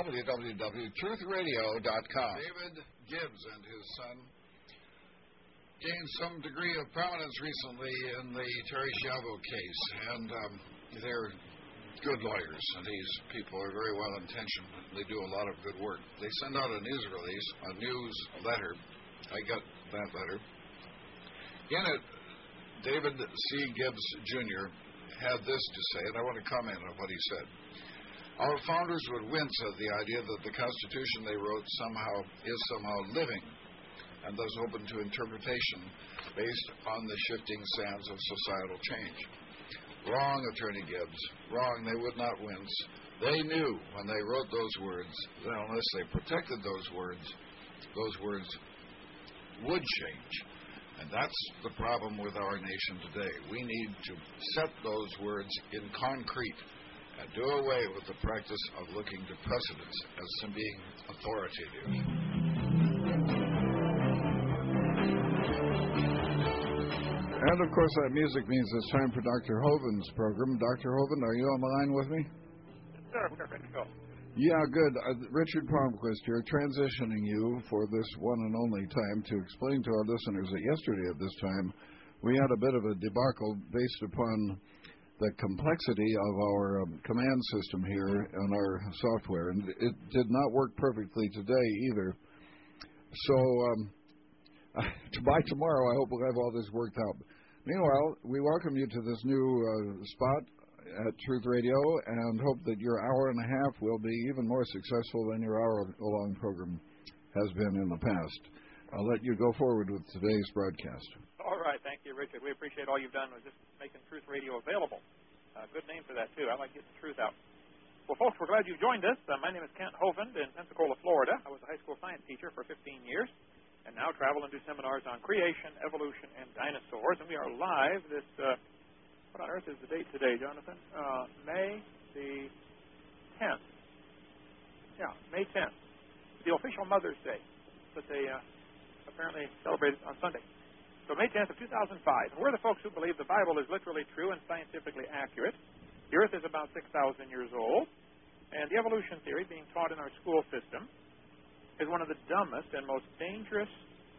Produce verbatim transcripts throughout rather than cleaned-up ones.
w w w dot truth radio dot com. David Gibbs and his son gained some degree of prominence recently in the Terry Schiavo case, and um, they're good lawyers, and these people are very well-intentioned. They do a lot of good work. They send out a news release, a news letter. I got that letter. In it, David C. Gibbs, Junior had this to say, and I want to comment on what he said. Our founders would wince at the idea that the Constitution they wrote somehow is somehow living and thus open to interpretation based on the shifting sands of societal change. Wrong, Attorney Gibbs. Wrong. They would not wince. They knew when they wrote those words that unless they protected those words, those words would change. And that's the problem with our nation today. We need to set those words in concrete and do away with the practice of looking to precedents as some being authoritative. And, of course, that music means it's time for Doctor Hoven's program. Doctor Hoven, are you on the line with me? Yes, sir. We're ready to go. Yeah, good. Uh, Richard Palmquist here, transitioning you for this one and only time to explain to our listeners that yesterday at this time we had a bit of a debacle based upon the complexity of our um, command system here and our software. And it did not work perfectly today either. So... Um, by tomorrow, I hope we'll have all this worked out. Meanwhile, we welcome you to this new uh, spot at Truth Radio and hope that your hour and a half will be even more successful than your hour-long program has been in the past. I'll let you go forward with today's broadcast. All right. Thank you, Richard. We appreciate all you've done with just making Truth Radio available. Uh, good name for that, too. I like getting the truth out. Well, folks, we're glad you've joined us. Uh, my name is Kent Hovind in Pensacola, Florida. I was a high school science teacher for fifteen years. And now travel and do seminars on creation, evolution, and dinosaurs. And we are live this, uh, what on earth is the date today, Jonathan? Uh, May the tenth. Yeah, May tenth. The official Mother's Day that they uh, apparently celebrated on Sunday. So May tenth of two thousand five. And we're the folks who believe the Bible is literally true and scientifically accurate. The Earth is about six thousand years old. And the evolution theory being taught in our school system is one of the dumbest and most dangerous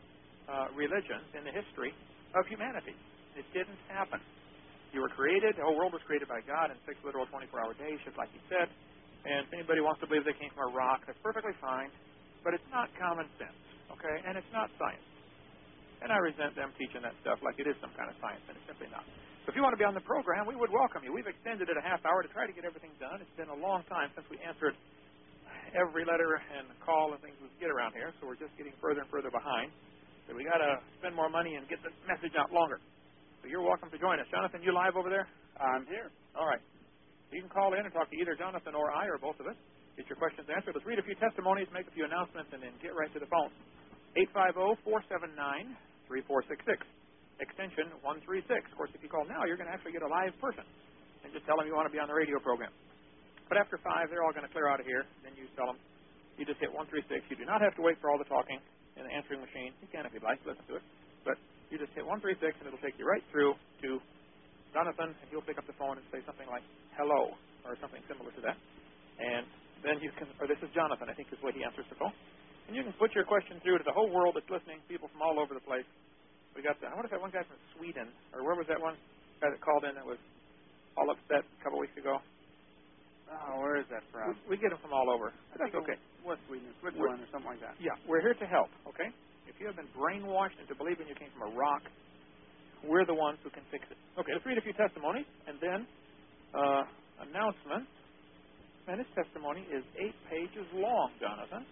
uh, religions in the history of humanity. It didn't happen. You were created, the whole world was created by God in six literal twenty-four hour days, just like he said. And if anybody wants to believe they came from a rock, that's perfectly fine. But it's not common sense, okay? And it's not science. And I resent them teaching that stuff like it is some kind of science, and it's simply not. So if you want to be on the program, we would welcome you. We've extended it a half hour to try to get everything done. It's been a long time since we answered every letter and call and things we get around here, so we're just getting further and further behind. So we got to spend more money and get the message out longer. So you're welcome to join us. Jonathan, you live over there? I'm here. All right. You can call in and talk to either Jonathan or I or both of us. Get your questions answered. Let's read a few testimonies, make a few announcements, and then get right to the phone. eight five zero, four seven nine, three four six six, extension one three six. Of course, if you call now, you're going to actually get a live person. And just tell them you want to be on the radio program. But after five, they're all going to clear out of here. Then you tell them. You just hit one three six. You do not have to wait for all the talking in the answering machine. You can if you'd like. Listen to it. But you just hit one three six, and it'll take you right through to Jonathan, and he'll pick up the phone and say something like, hello, or something similar to that. And then you can, or this is Jonathan, I think is the way he answers the phone. And you can put your question through to the whole world that's listening, people from all over the place. We got, the, I wonder if that one guy from Sweden, or where was that one guy that called in that was all upset a couple weeks ago? Oh, where is that from? We, we get them from all over. That's okay. What, Sweden? Switzerland or something like that. Yeah, we're here to help, okay? If you have been brainwashed into believing you came from a rock, we're the ones who can fix it. Okay, let's read a few testimonies, and then uh, announcements. Man, this testimony is eight pages long, Jonathan.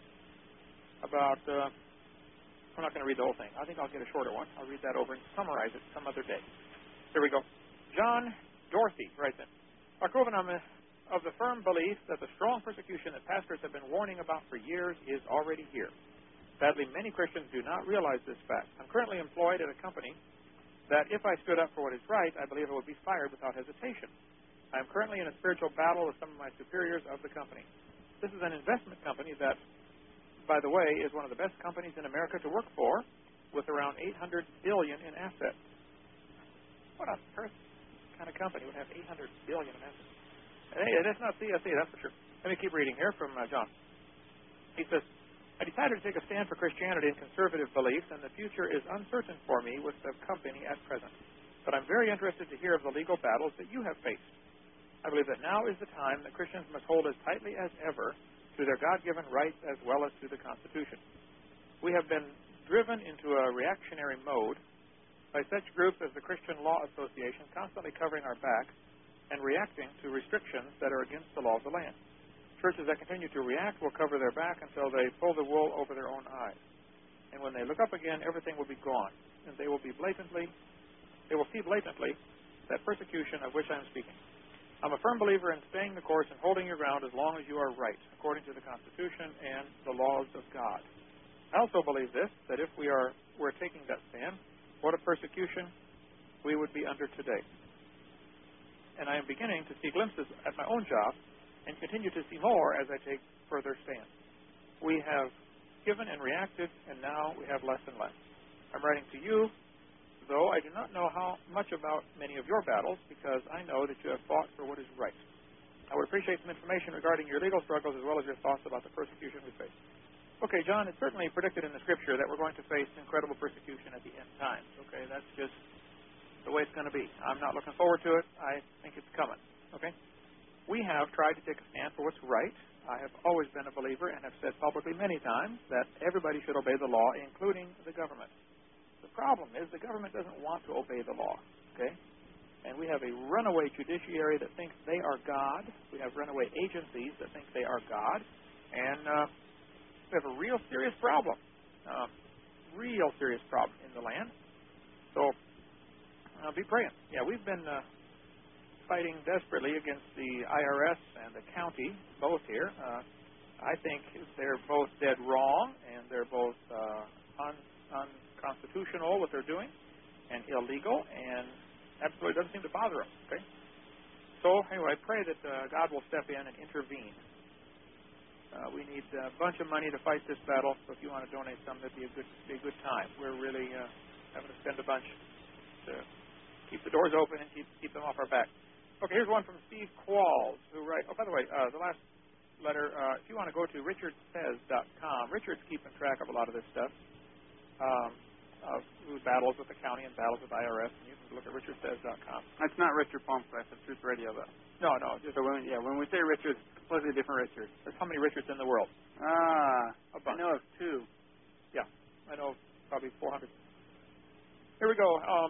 About, uh, I'm not going to read the whole thing. I think I'll get a shorter one. I'll read that over and summarize it some other day. Here we go. John Dorothy writes in. Doctor Hovind, I'm of the firm belief that the strong persecution that pastors have been warning about for years is already here. Sadly, many Christians do not realize this fact. I'm currently employed at a company that if I stood up for what is right, I believe I would be fired without hesitation. I am currently in a spiritual battle with some of my superiors of the company. This is an investment company that, by the way, is one of the best companies in America to work for, with around eight hundred billion dollars in assets. What on earth kind of company would have eight hundred billion dollars in assets? Hey, that's not C S E, that's for sure. Let me keep reading here from uh, John. He says, I decided to take a stand for Christianity and conservative beliefs, and the future is uncertain for me with the company at present. But I'm very interested to hear of the legal battles that you have faced. I believe that now is the time that Christians must hold as tightly as ever to their God-given rights as well as to the Constitution. We have been driven into a reactionary mode by such groups as the Christian Law Association constantly covering our backs and reacting to restrictions that are against the law of the land. Churches that continue to react will cover their back until they pull the wool over their own eyes. And when they look up again, everything will be gone, and they will be blatantly, they will see blatantly that persecution of which I am speaking. I'm a firm believer in staying the course and holding your ground as long as you are right, according to the Constitution and the laws of God. I also believe this, that if we are were taking that stand, what a persecution we would be under today. And I am beginning to see glimpses at my own job and continue to see more as I take further stands. We have given and reacted, and now we have less and less. I'm writing to you, though I do not know how much about many of your battles, because I know that you have fought for what is right. I would appreciate some information regarding your legal struggles as well as your thoughts about the persecution we face. Okay, John, it's certainly predicted in the Scripture that we're going to face incredible persecution at the end times. Okay, that's just the way it's going to be. I'm not looking forward to it. I think it's coming. Okay? We have tried to take a stand for what's right. I have always been a believer and have said publicly many times that everybody should obey the law, including the government. The problem is the government doesn't want to obey the law. Okay? And we have a runaway judiciary that thinks they are God. We have runaway agencies that think they are God. And uh, we have a real serious problem. Uh, real serious problem in the land. So, uh, be praying. Yeah, we've been uh, fighting desperately against the I R S and the county, both here. Uh, I think they're both dead wrong, and they're both uh, un- unconstitutional, what they're doing, and illegal, and absolutely doesn't seem to bother them. Okay? So, anyway, I pray that uh, God will step in and intervene. Uh, we need a bunch of money to fight this battle, so if you want to donate some, that'd be a good, be a good time. We're really uh, having to spend a bunch to keep the doors open and keep keep them off our back. Okay, here's one from Steve Qualls, who writes, oh, by the way, uh, the last letter, uh, if you want to go to richard says dot com, Richard's keeping track of a lot of this stuff, um, of battles with the county and battles with I R S, and you can look at richard says dot com. That's not Richard Palmquist, it's Truth Radio, though. No, no. Just so when, yeah, when we say Richard, it's completely different Richard. There's how many Richards in the world? Ah, I know of two. Yeah, I know probably four hundred. Here we go. Um,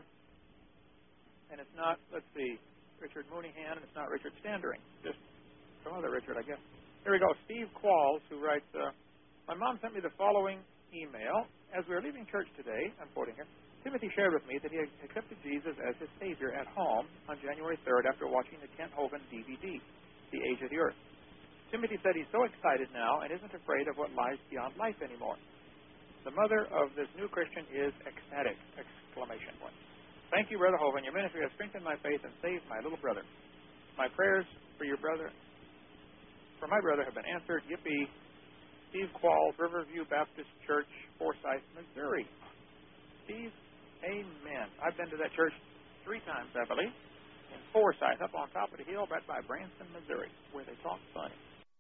and it's not, let's see, Richard Mooneyhan, and it's not Richard Standering. Just some other Richard, I guess. Here we go. Steve Qualls, who writes, uh, my mom sent me the following email. As we were leaving church today, I'm quoting here, Timothy shared with me that he had accepted Jesus as his Savior at home on January third after watching the Kent Hovind D V D, The Age of the Earth. Timothy said he's so excited now and isn't afraid of what lies beyond life anymore. The mother of this new Christian is ecstatic! Exclamation point. Thank you, Brother Hovind. Your ministry has strengthened my faith and saved my little brother. My prayers for your brother, for my brother, have been answered. Yippee. Steve Qualls, Riverview Baptist Church, Forsyth, Missouri. Steve, amen. I've been to that church three times, I believe, in Forsyth, up on top of the hill, right by Branson, Missouri, where they talk funny.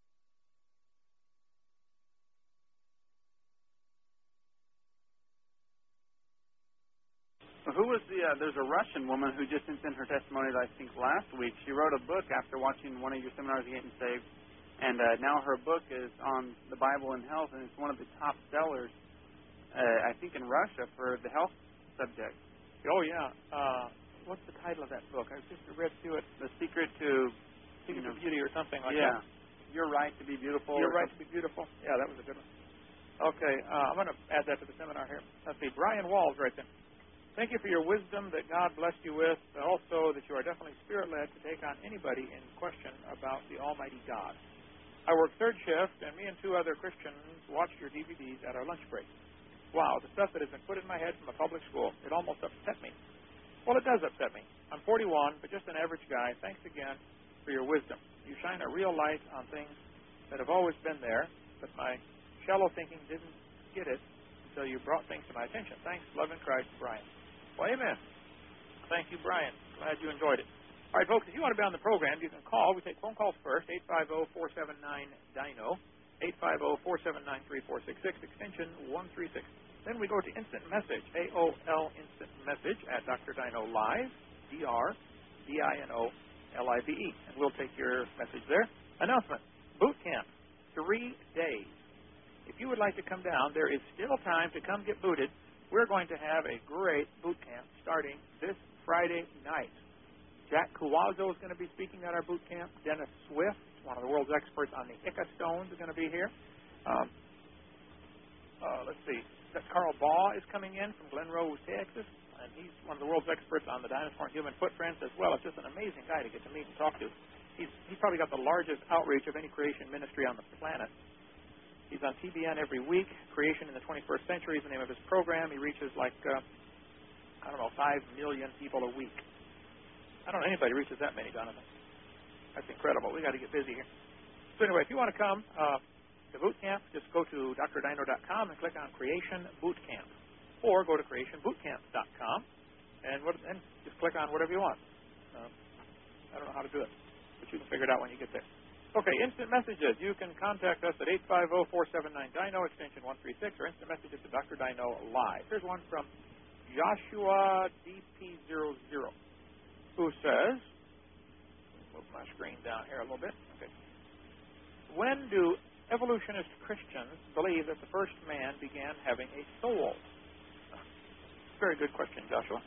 Who was the, uh, there's a Russian woman who just sent in her testimony, I think, last week. She wrote a book after watching one of your seminars, Getting Saved, and uh, now her book is on the Bible and health, and it's one of the top sellers, uh, I think, in Russia for the health subject. Oh, yeah. Uh, what's the title of that book? I just read through it. The Secret to... Secret you know, to Beauty or something like yeah. that. Yeah. You're Right to Be Beautiful. You're Right to Be Beautiful. Yeah, that was a good one. Okay, uh, I'm going to add that to the seminar here. Let's see. Brian Walls right there. Thank you for your wisdom that God blessed you with, but also that you are definitely Spirit-led to take on anybody in question about the Almighty God. I work third shift, and me and two other Christians watched your D V Ds at our lunch break. Wow, the stuff that has been put in my head from a public school, it almost upset me. Well, it does upset me. I'm forty-one, but just an average guy. Thanks again for your wisdom. You shine a real light on things that have always been there, but my shallow thinking didn't get it until you brought things to my attention. Thanks. Love in Christ, Brian. Well, amen. Thank you, Brian. Glad you enjoyed it. All right, folks, if you want to be on the program, you can call. We take phone calls first, eight five zero, four seven nine, D I N O, eight five zero, four seven nine, three four six six, extension one three six. Then we go to instant message, A O L instant message at Doctor Dino Live, D R D I N O L I V E. And we'll take your message there. Announcement, boot camp, three days. If you would like to come down, there is still time to come get booted. We're going to have a great boot camp starting this Friday night. Jack Cuazzo is going to be speaking at our boot camp. Dennis Swift, one of the world's experts on the Ica stones, is going to be here. Um, uh, let's see. Carl Baugh is coming in from Glen Rose, Texas, and he's one of the world's experts on the dinosaur and human footprints as well. It's just an amazing guy to get to meet and talk to. He's, he's probably got the largest outreach of any creation ministry on the planet. He's on T B N every week. Creation in the twenty-first Century is the name of his program. He reaches like, uh, I don't know, five million people a week. I don't know anybody reaches that many, Donovan. That's incredible. We got to get busy here. So anyway, if you want to come uh, to boot camp, just go to D R dino dot com and click on Creation Boot Camp, or go to creation boot camp dot com and, what, and just click on whatever you want. Uh, I don't know how to do it, but you can figure it out when you get there. Okay, instant messages. You can contact us at eight five zero, four seven nine, D I N O, extension one three six, or instant messages to Doctor Dino Live. Here's one from Joshua D P zero zero, who says, move my screen down here a little bit. Okay. When do evolutionist Christians believe that the first man began having a soul? Very good question, Joshua.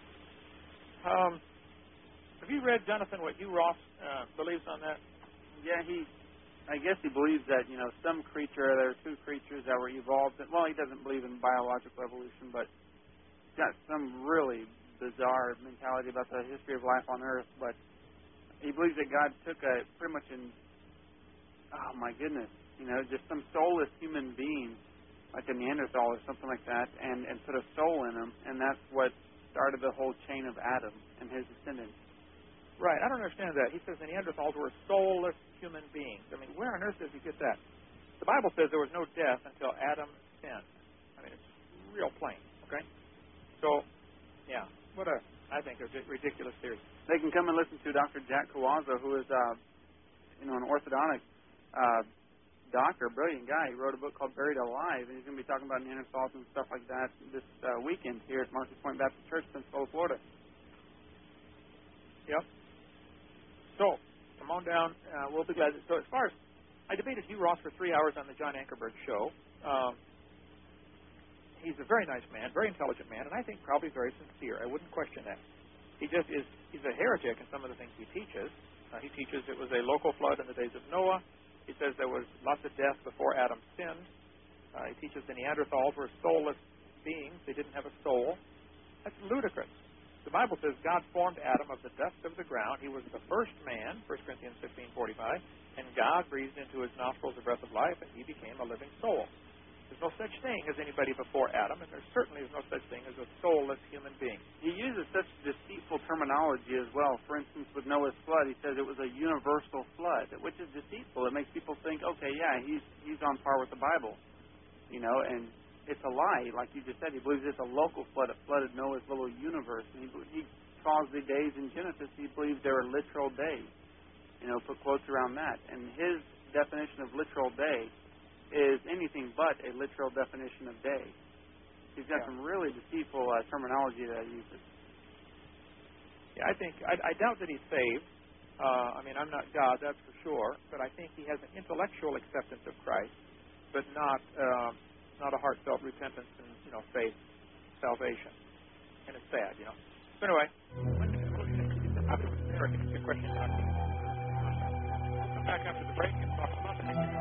Um, have you read, Jonathan, what Hugh Ross uh, believes on that? Yeah, he, I guess he believes that, you know, some creature, there are two creatures that were evolved. Well, he doesn't believe in biological evolution, but he's got some really bizarre mentality about the history of life on Earth. But he believes that God took a pretty much in, oh my goodness, you know, just some soulless human being, like a Neanderthal or something like that, and, and put a soul in him, and that's what started the whole chain of Adam and his descendants. Right, I don't understand that. He says the Neanderthals were soulless human beings. I mean, where on earth does he get that? The Bible says there was no death until Adam sinned. I mean, it's real plain, okay? So, yeah, what a, I think, a ridiculous theory. They can come and listen to Doctor Jack Cuazzo, who is, uh, you know, an orthodontic uh, doctor, brilliant guy. He wrote a book called Buried Alive, and he's going to be talking about Neanderthals and stuff like that this uh, weekend here at Marcus Point Baptist Church, Pensacola, Florida. Yep. So, come on down. Uh, we'll be glad. To, so, as far as I debated Hugh Ross for three hours on the John Ankerberg show. Um, he's a very nice man, very intelligent man, and I think probably very sincere. I wouldn't question that. He just is. He's a heretic in some of the things he teaches. Uh, he teaches it was a local flood in the days of Noah. He says there was lots of death before Adam sinned. Uh, he teaches the Neanderthals were soulless beings. They didn't have a soul. That's ludicrous. The Bible says God formed Adam of the dust of the ground. He was the first man, First Corinthians fifteen forty-five, and God breathed into his nostrils the breath of life, and he became a living soul. There's no such thing as anybody before Adam, and there certainly is no such thing as a soulless human being. He uses such deceitful terminology as well. For instance, with Noah's flood, he says it was a universal flood, which is deceitful. It makes people think, okay, yeah, he's he's on par with the Bible, you know, and it's a lie. Like you just said, he believes it's a local flood. It flooded Noah's little universe. And he, he calls the days in Genesis, he believes they were literal days. You know, put quotes around that. And his definition of literal day is anything but a literal definition of day. He's got yeah. some really deceitful uh, terminology that he uses. Yeah, I think, I, I doubt that he's saved. Uh, I mean, I'm not God, that's for sure. But I think he has an intellectual acceptance of Christ, but not... Uh, not a heartfelt repentance and, you know, faith, salvation. And it's sad, you know. So anyway, Eric, it's a question. We'll come back after the break and talk about the next.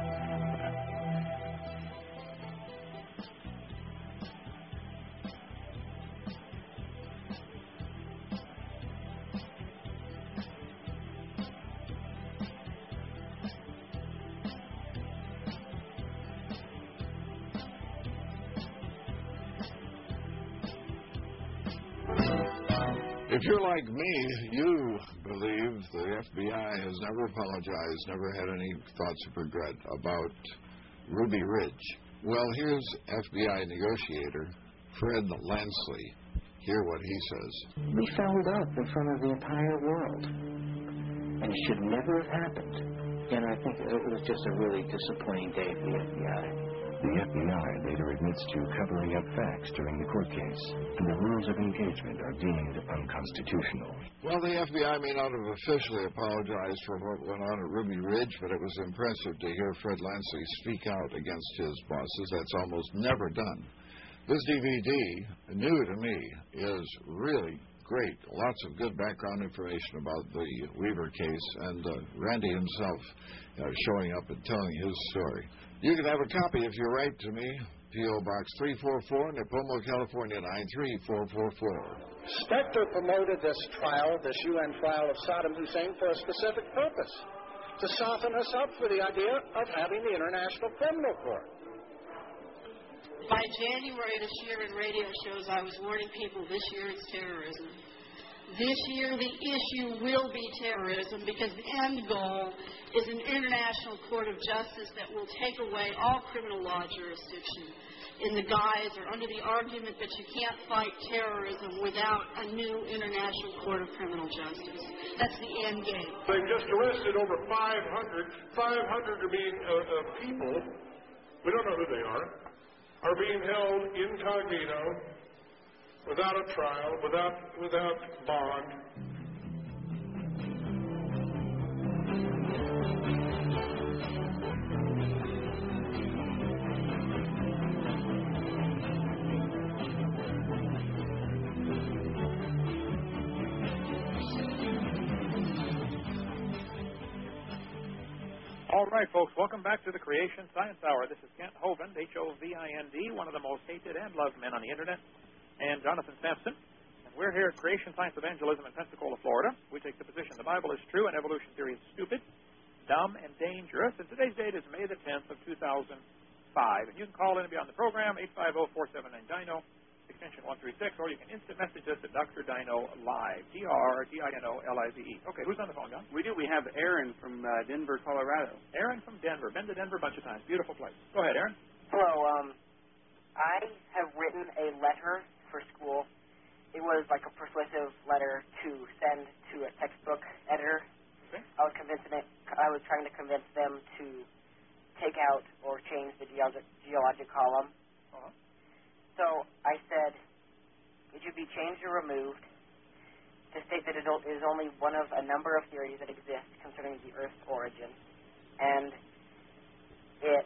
If you're like me, you believe the F B I has never apologized, never had any thoughts of regret about Ruby Ridge. Well, here's F B I negotiator Fred Lansley. Hear what he says. We fouled up in front of the entire world. And it should never have happened. And I think it was just a really disappointing day for the F B I. The F B I later admits to covering up facts during the court case, and the rules of engagement are deemed unconstitutional. Well, the F B I may not have officially apologized for what went on at Ruby Ridge, but it was impressive to hear Fred Lansley speak out against his bosses. That's almost never done. This D V D, new to me, is really great. Lots of good background information about the Weaver case, and uh, Randy himself uh, showing up and telling his story. You can have a copy if you write to me, P O. Box three forty-four, Nipomo, California, nine three four four four. Spectre promoted this trial, this U N trial of Saddam Hussein, for a specific purpose, to soften us up for the idea of having the International Criminal Court. By January, this year in radio shows, I was warning people this year it's terrorism. This year, the issue will be terrorism because the end goal is an international court of justice that will take away all criminal law jurisdiction in the guise or under the argument that you can't fight terrorism without a new international court of criminal justice. That's the end game. They've just arrested over five hundred. five hundred are being, uh, uh, people, we don't know who they are, are being held incognito, without a trial, without without bond. All right, folks, welcome back to the Creation Science Hour. This is Kent Hovind, H O V I N D, one of the most hated and loved men on the Internet, and Jonathan Sampson. And we're here at Creation Science Evangelism in Pensacola, Florida. We take the position the Bible is true and evolution theory is stupid, dumb, and dangerous. And today's date is May the tenth of two thousand five. And you can call in and be on the program, eight five zero, four seven nine, DINO, extension one three six, or you can instant message us at Doctor Dino Live, D R D I N O L I V E. Okay, who's on the phone, John? We do. We have Aaron from uh, Denver, Colorado. Aaron from Denver. Been to Denver a bunch of times. Beautiful place. Go ahead, Aaron. Hello. Um, I have written a letter for school. It was like a persuasive letter to send to a textbook editor. Okay. I was convincing it. I was trying to convince them to take out or change the geologic, geologic column. Uh-huh. So I said it should be changed or removed to state that it is only one of a number of theories that exist concerning the Earth's origin, and it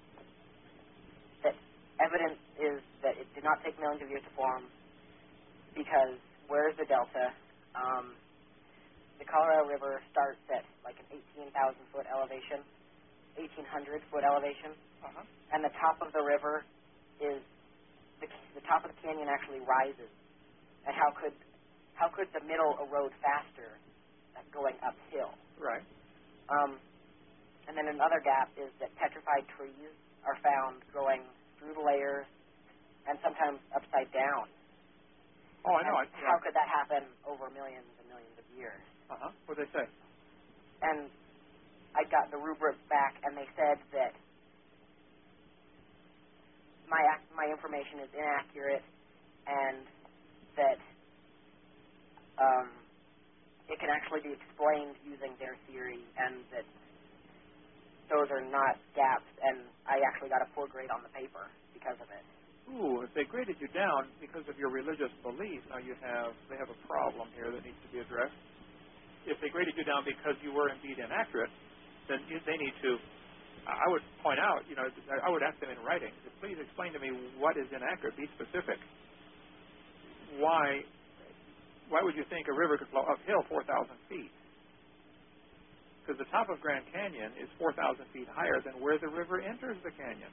that evidence is that it did not take millions of years to form, because where's the delta? Um, the Colorado River starts at like an eighteen thousand foot elevation, eighteen hundred foot elevation, uh-huh. and the top of the river is The, the top of the canyon actually rises, and how could how could the middle erode faster going uphill? Right. Um, and then another gap is that petrified trees are found growing through the layers and sometimes upside down. Oh, I know. I, yeah. How could that happen over millions and millions of years? Uh-huh. What did they say? And I got the rubric back, and they said that my my information is inaccurate, and that um, it can actually be explained using their theory, and that those are not gaps, and I actually got a poor grade on the paper because of it. Ooh, if they graded you down because of your religious belief, now you have they have a problem here that needs to be addressed. If they graded you down because you were indeed inaccurate, then you, they need to. I would point out, you know, I would ask them in writing, please explain to me what is inaccurate. Be specific. Why? Why would you think a river could flow uphill four thousand feet? Because the top of Grand Canyon is four thousand feet higher than where the river enters the canyon.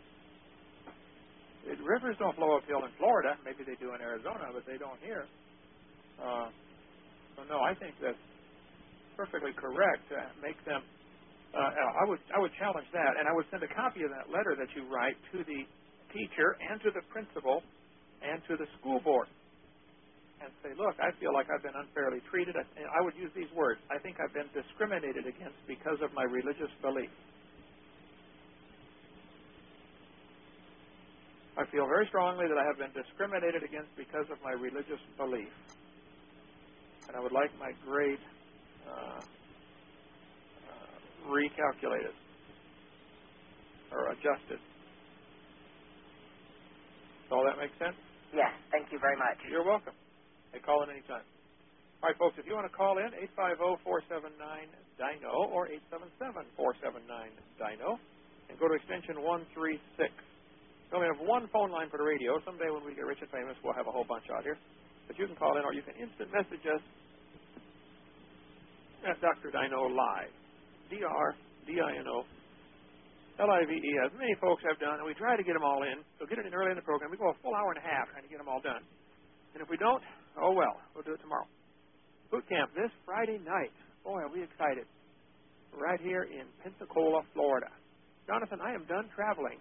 It, rivers don't flow uphill in Florida. Maybe they do in Arizona, but they don't here. Uh, so no, I think that's perfectly correct to make them. Uh, I would I would challenge that, and I would send a copy of that letter that you write to the teacher and to the principal and to the school board, and say, look, I feel like I've been unfairly treated. And I would use these words: I think I've been discriminated against because of my religious belief. I feel very strongly that I have been discriminated against because of my religious belief. And I would like my grade uh, uh, recalculated or adjusted. Does all that make sense? Yes, thank you very much. You're welcome. Hey, call in anytime. All right, folks, if you want to call in, eight five zero, four seven nine, D I N O or eight seven seven, four seven nine, D I N O and go to extension one three six. We only have one phone line for the radio. Someday when we get rich and famous, we'll have a whole bunch out here. But you can call in or you can instant message us at Doctor Dino Live. D R D I N O L I V E, as many folks have done, and we try to get them all in. So get it in early in the program. We go a full hour and a half trying to get them all done. And if we don't, oh well, we'll do it tomorrow. Boot camp this Friday night. Boy, are we excited. Right here in Pensacola, Florida. Jonathan, I am done traveling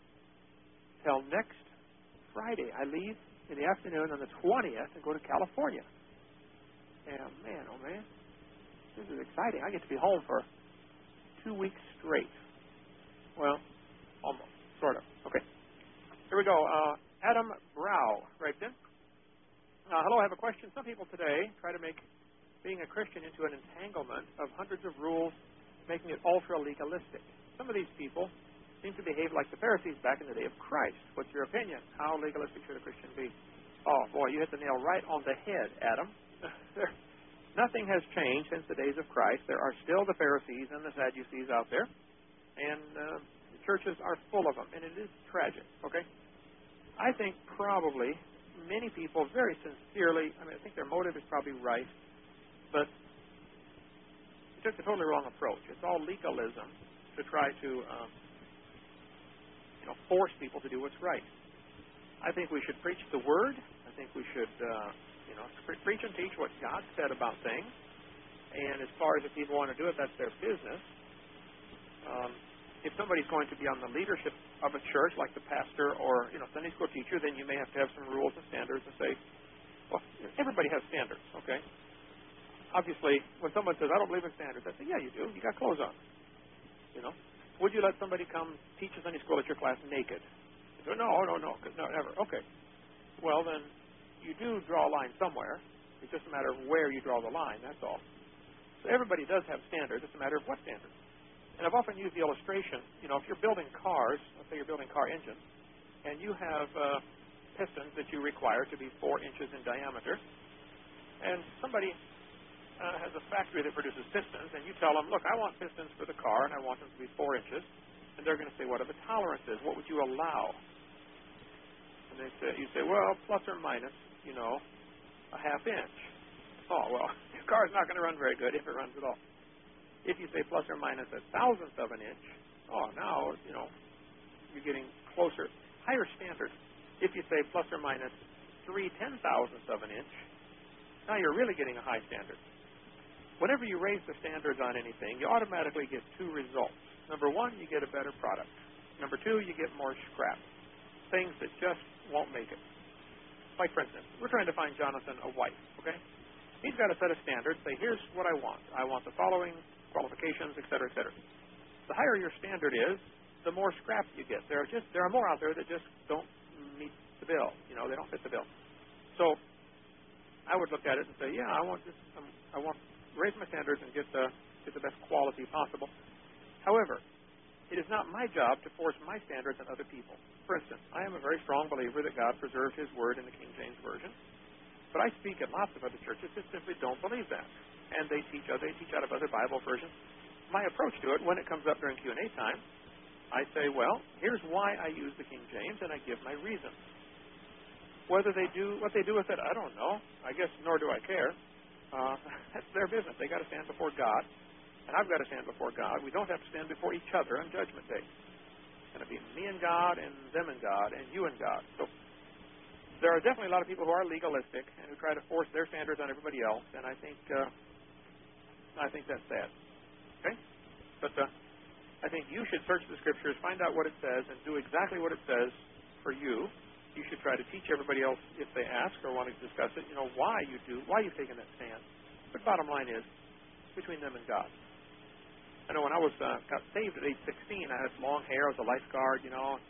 till next Friday. I leave in the afternoon on the twentieth and go to California. And man, oh man, this is exciting. I get to be home for two weeks straight. Well, almost, sort of. Okay, here we go. Uh, Adam Brow writes in. Uh, hello, I have a question. Some people today try to make being a Christian into an entanglement of hundreds of rules, making it ultra-legalistic. Some of these people seem to behave like the Pharisees back in the day of Christ. What's your opinion? How legalistic should a Christian be? Oh, boy, you hit the nail right on the head, Adam. there, nothing has changed since the days of Christ. There are still the Pharisees and the Sadducees out there, and uh, the churches are full of them, and it is tragic, okay? I think probably many people very sincerely, I mean, I think their motive is probably right, but they took the totally wrong approach. It's all legalism to try to um, you know, force people to do what's right. I think we should preach the Word. I think we should, uh, you know, pre- preach and teach what God said about things. And as far as if people want to do it, that's their business. Um, if somebody's going to be on the leadership of a church, like the pastor or, you know, Sunday school teacher, then you may have to have some rules and standards and say, well, everybody has standards, okay? Obviously, when someone says, I don't believe in standards, I say, yeah, you do. You got clothes on. You know? Would you let somebody come teach a Sunday school at your class naked? You go, no, no, no, no, never. Okay. Well, then you do draw a line somewhere. It's just a matter of where you draw the line, that's all. So everybody does have standards. It's a matter of what standards. And I've often used the illustration, you know, if you're building cars, let's say you're building car engines, and you have uh, pistons that you require to be four inches in diameter, and somebody Uh, has a factory that produces pistons, and you tell them, look, I want pistons for the car, and I want them to be four inches. And they're going to say, what are the tolerances? What would you allow? And they say, you say, well, plus or minus, you know, a half inch. Oh, well, your car's not going to run very good if it runs at all. If you say plus or minus a thousandth of an inch, oh, now, you know, you're getting closer, higher standard. If you say plus or minus three ten thousandths of an inch, now you're really getting a high standard. Whenever you raise the standards on anything, you automatically get two results. Number one, you get a better product. Number two, you get more scrap. Things that just won't make it. Like, for instance, we're trying to find Jonathan a wife, okay? He's got a set of standards. Say, here's what I want. I want the following qualifications, et cetera, et cetera. The higher your standard is, the more scrap you get. There are just there are more out there that just don't meet the bill. You know, they don't fit the bill. So I would look at it and say, yeah, I want this. Um, I want raise my standards and get the get the best quality possible. However, it is not my job to force my standards on other people. For instance, I am a very strong believer that God preserved His Word in the King James Version, but I speak at lots of other churches that simply don't believe that, and they teach they teach out of other Bible versions. My approach to it, when it comes up during Q and A time, I say, well, here's why I use the King James, and I give my reasons. Whether they do what they do with it, I don't know. I guess nor do I care. Uh, that's their business. They got to stand before God, and I've got to stand before God. We don't have to stand before each other on Judgment Day. It's going to be me and God, and them and God, and you and God. So there are definitely a lot of people who are legalistic and who try to force their standards on everybody else, and I think uh, I think that's sad. Okay, but uh, I think you should search the Scriptures, find out what it says, and do exactly what it says for you. You should try to teach everybody else if they ask or want to discuss it, you know, why you do, why you've taken that stand. But bottom line is, between them and God. I know when I was uh, got saved at age sixteen, I had long hair, I was a lifeguard, you know.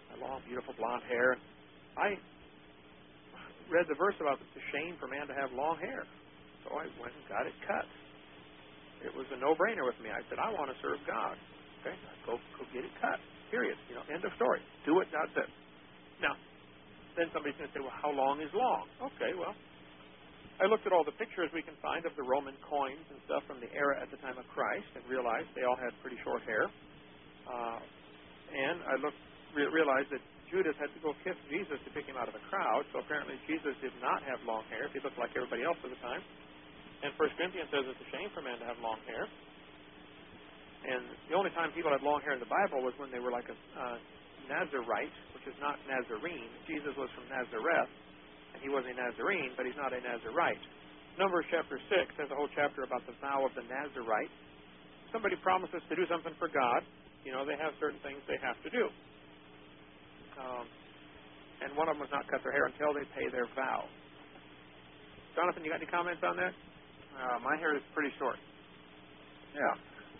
my long, beautiful blonde hair. I read the verse about it's a shame for man to have long hair. So I went and got it cut. It was a no-brainer with me. I said, I want to serve God. Okay, go go get it cut. Period. You know, end of story. Do what God says. Now, then somebody's going to say, well, how long is long? Okay, well, I looked at all the pictures we can find of the Roman coins and stuff from the era at the time of Christ and realized they all had pretty short hair. Uh, and I looked, re- realized that Judas had to go kiss Jesus to pick him out of the crowd, so apparently Jesus did not have long hair. He looked like everybody else at the time. And First Corinthians says it's a shame for men to have long hair. And the only time people had long hair in the Bible was when they were like a uh, Nazarite, which is not Nazarene. Jesus was from Nazareth, and he was a Nazarene, but he's not a Nazarite. Numbers chapter six has a whole chapter about the vow of the Nazarite. Somebody promises to do something for God. You know, they have certain things they have to do. Um, and one of them was not cut their hair until they pay their vow. Jonathan, you got any comments on that? Uh, my hair is pretty short. Yeah.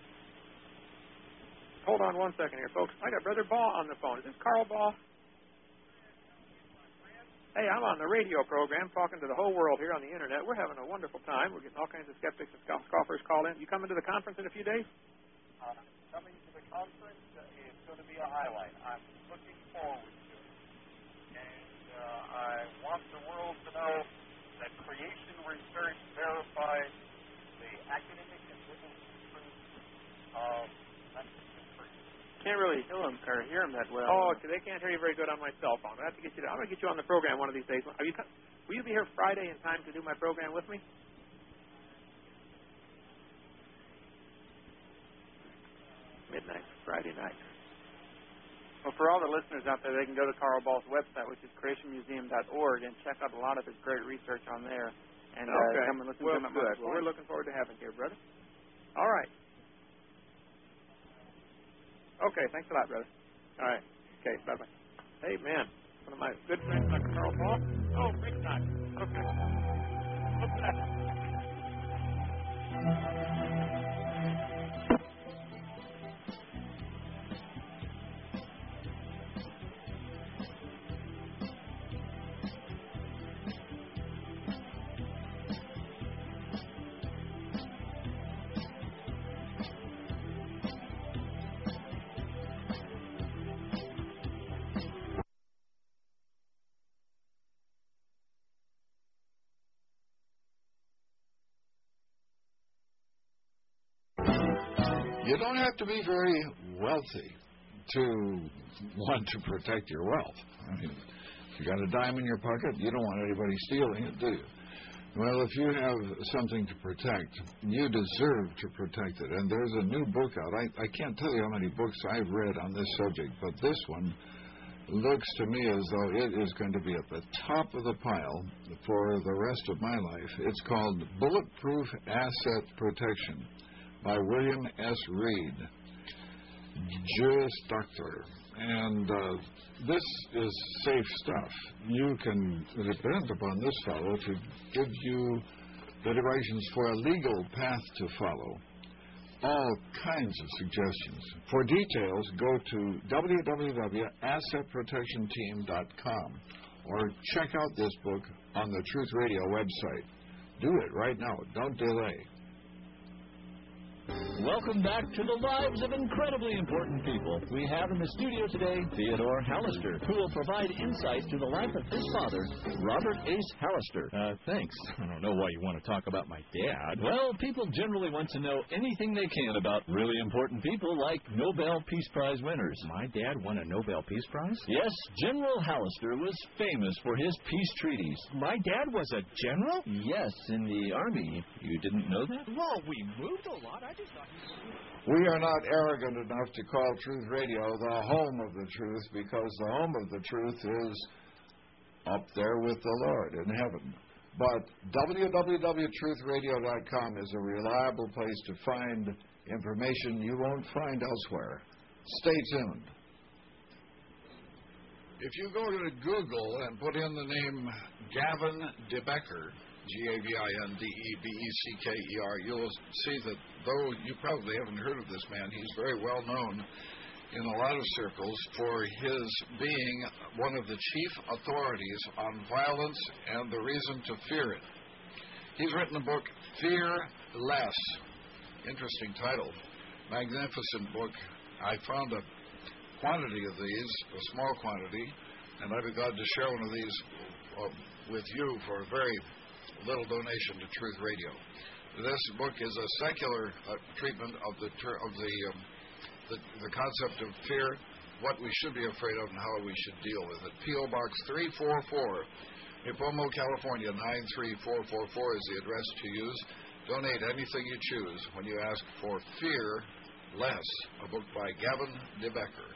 Hold on one second here, folks. I got Brother Baugh on the phone. Is this Carl Baugh? Hey, I'm on the radio program talking to the whole world here on the Internet. We're having a wonderful time. We're getting all kinds of skeptics and scoffers call in. You coming to the conference in a few days? Uh, coming to the conference uh, is going to be a highlight. I'm looking forward to it. And uh, I want the world to know that creation research verifies the academic and biblical truth of messages of truth. Can't really hear him or hear him that well. Oh, okay. They can't hear you very good on my cell phone. I have to get you. To, I'm going to get you on the program one of these days. Are you? Will you be here Friday in time to do my program with me? Midnight, Friday night. Well, for all the listeners out there, they can go to Carl Ball's website, which is creation museum dot org, and check out a lot of his great research on there. And uh, okay. come and listen well, to him. Good. Well, we're looking forward to having you here, brother. All right. Okay, thanks a lot, brother. All right. Okay, bye-bye. Hey, man, one of my good friends, Doctor Carl Ball. Oh, big time. Okay. What's that? You don't have to be very wealthy to want to protect your wealth. I mean, if you got a dime in your pocket, you don't want anybody stealing it, do you? Well, if you have something to protect, you deserve to protect it. And there's a new book out. I, I can't tell you how many books I've read on this subject, but this one looks to me as though it is going to be at the top of the pile for the rest of my life. It's called Bulletproof Asset Protection by William S. Reed, Juris Doctor. And uh, this is safe stuff. You can depend upon this fellow to give you the directions for a legal path to follow. All kinds of suggestions. For details, go to w w w dot asset protection team dot com or check out this book on the Truth Radio website. Do it right now. Don't delay. Welcome back to the lives of incredibly important people. We have in the studio today Theodore Hallister, who will provide insight to the life of his father, Robert Ace Hallister. Uh, thanks. I don't know why you want to talk about my dad. Well, people generally want to know anything they can about really important people like Nobel Peace Prize winners. My dad won a Nobel Peace Prize? Yes, General Hallister was famous for his peace treaties. My dad was a general? Yes, in the Army. You didn't know that? Well, we moved a lot. I just thought he We are not arrogant enough to call Truth Radio the home of the truth, because the home of the truth is up there with the Lord in heaven. But w w w dot truth radio dot com is a reliable place to find information you won't find elsewhere. Stay tuned. If you go to Google and put in the name Gavin de Becker, G A V I N D E B E C K E R, you'll see that though you probably haven't heard of this man, he's very well known in a lot of circles for his being one of the chief authorities on violence and the reason to fear it. He's written a book, Fear Less. Interesting title. Magnificent book. I found a quantity of these, a small quantity, and I'd be glad to share one of these uh, with you for a very little donation to Truth Radio. This book is a secular uh, treatment of the ter- of the, um, the the concept of fear, what we should be afraid of, and how we should deal with it. P O. Box three forty-four, Nipomo, California nine three four four four is the address to use. Donate anything you choose when you ask for Fear Less, a book by Gavin de Becker.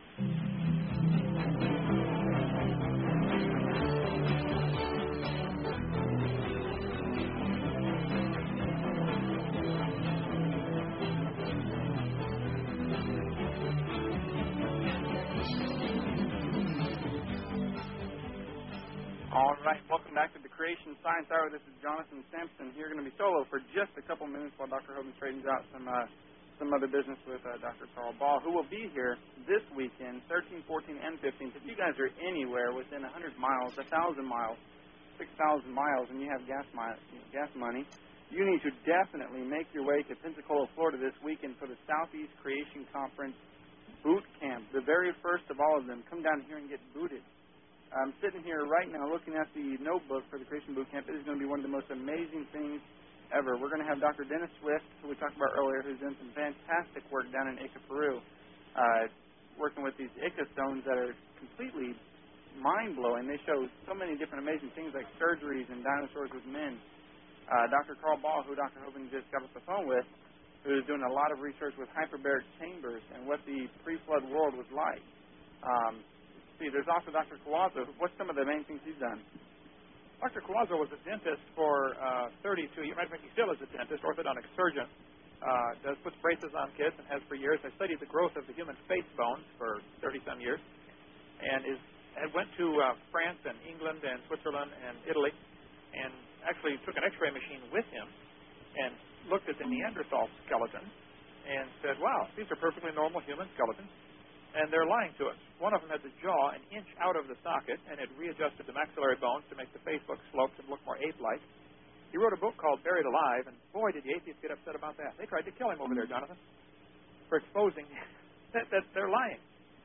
All right, welcome back to the Creation Science Hour. This is Jonathan Sampson. You're going to be solo for just a couple minutes while Doctor Hovind straightens out some uh, some other business with uh, Doctor Carl Ball, who will be here this weekend, thirteenth, fourteenth, and fifteenth. If you guys are anywhere within one hundred miles, one thousand miles, six thousand miles, and you have gas, mi- gas money, you need to definitely make your way to Pensacola, Florida this weekend for the Southeast Creation Conference Boot Camp, the very first of all of them. Come down here and get booted. I'm sitting here right now looking at the notebook for the Creation Boot Camp. It is going to be one of the most amazing things ever. We're going to have Doctor Dennis Swift, who we talked about earlier, who's done some fantastic work down in Ica, Peru, uh, working with these Ica stones that are completely mind-blowing. They show so many different amazing things like surgeries and dinosaurs with men. Uh, Doctor Carl Ball, who Doctor Hovind just got off the phone with, who is doing a lot of research with hyperbaric chambers and what the pre-flood world was like. Um, See, there's also Doctor Kawazo. What's some of the main things he's done? Doctor Kawazo was a dentist for uh, thirty-two years. Matter of fact, he still is a dentist, orthodontic surgeon. Uh, does puts braces on kids and has for years. I studied the growth of the human face bones for thirty-some years, and is and went to uh, France and England and Switzerland and Italy, and actually took an X-ray machine with him and looked at the Neanderthal skeleton and said, "Wow, these are perfectly normal human skeletons." And they're lying to us. One of them had the jaw an inch out of the socket and had readjusted the maxillary bones to make the face look sloped and look more ape-like. He wrote a book called Buried Alive, and boy, did the atheists get upset about that. They tried to kill him over there, Jonathan, for exposing that, that they're lying.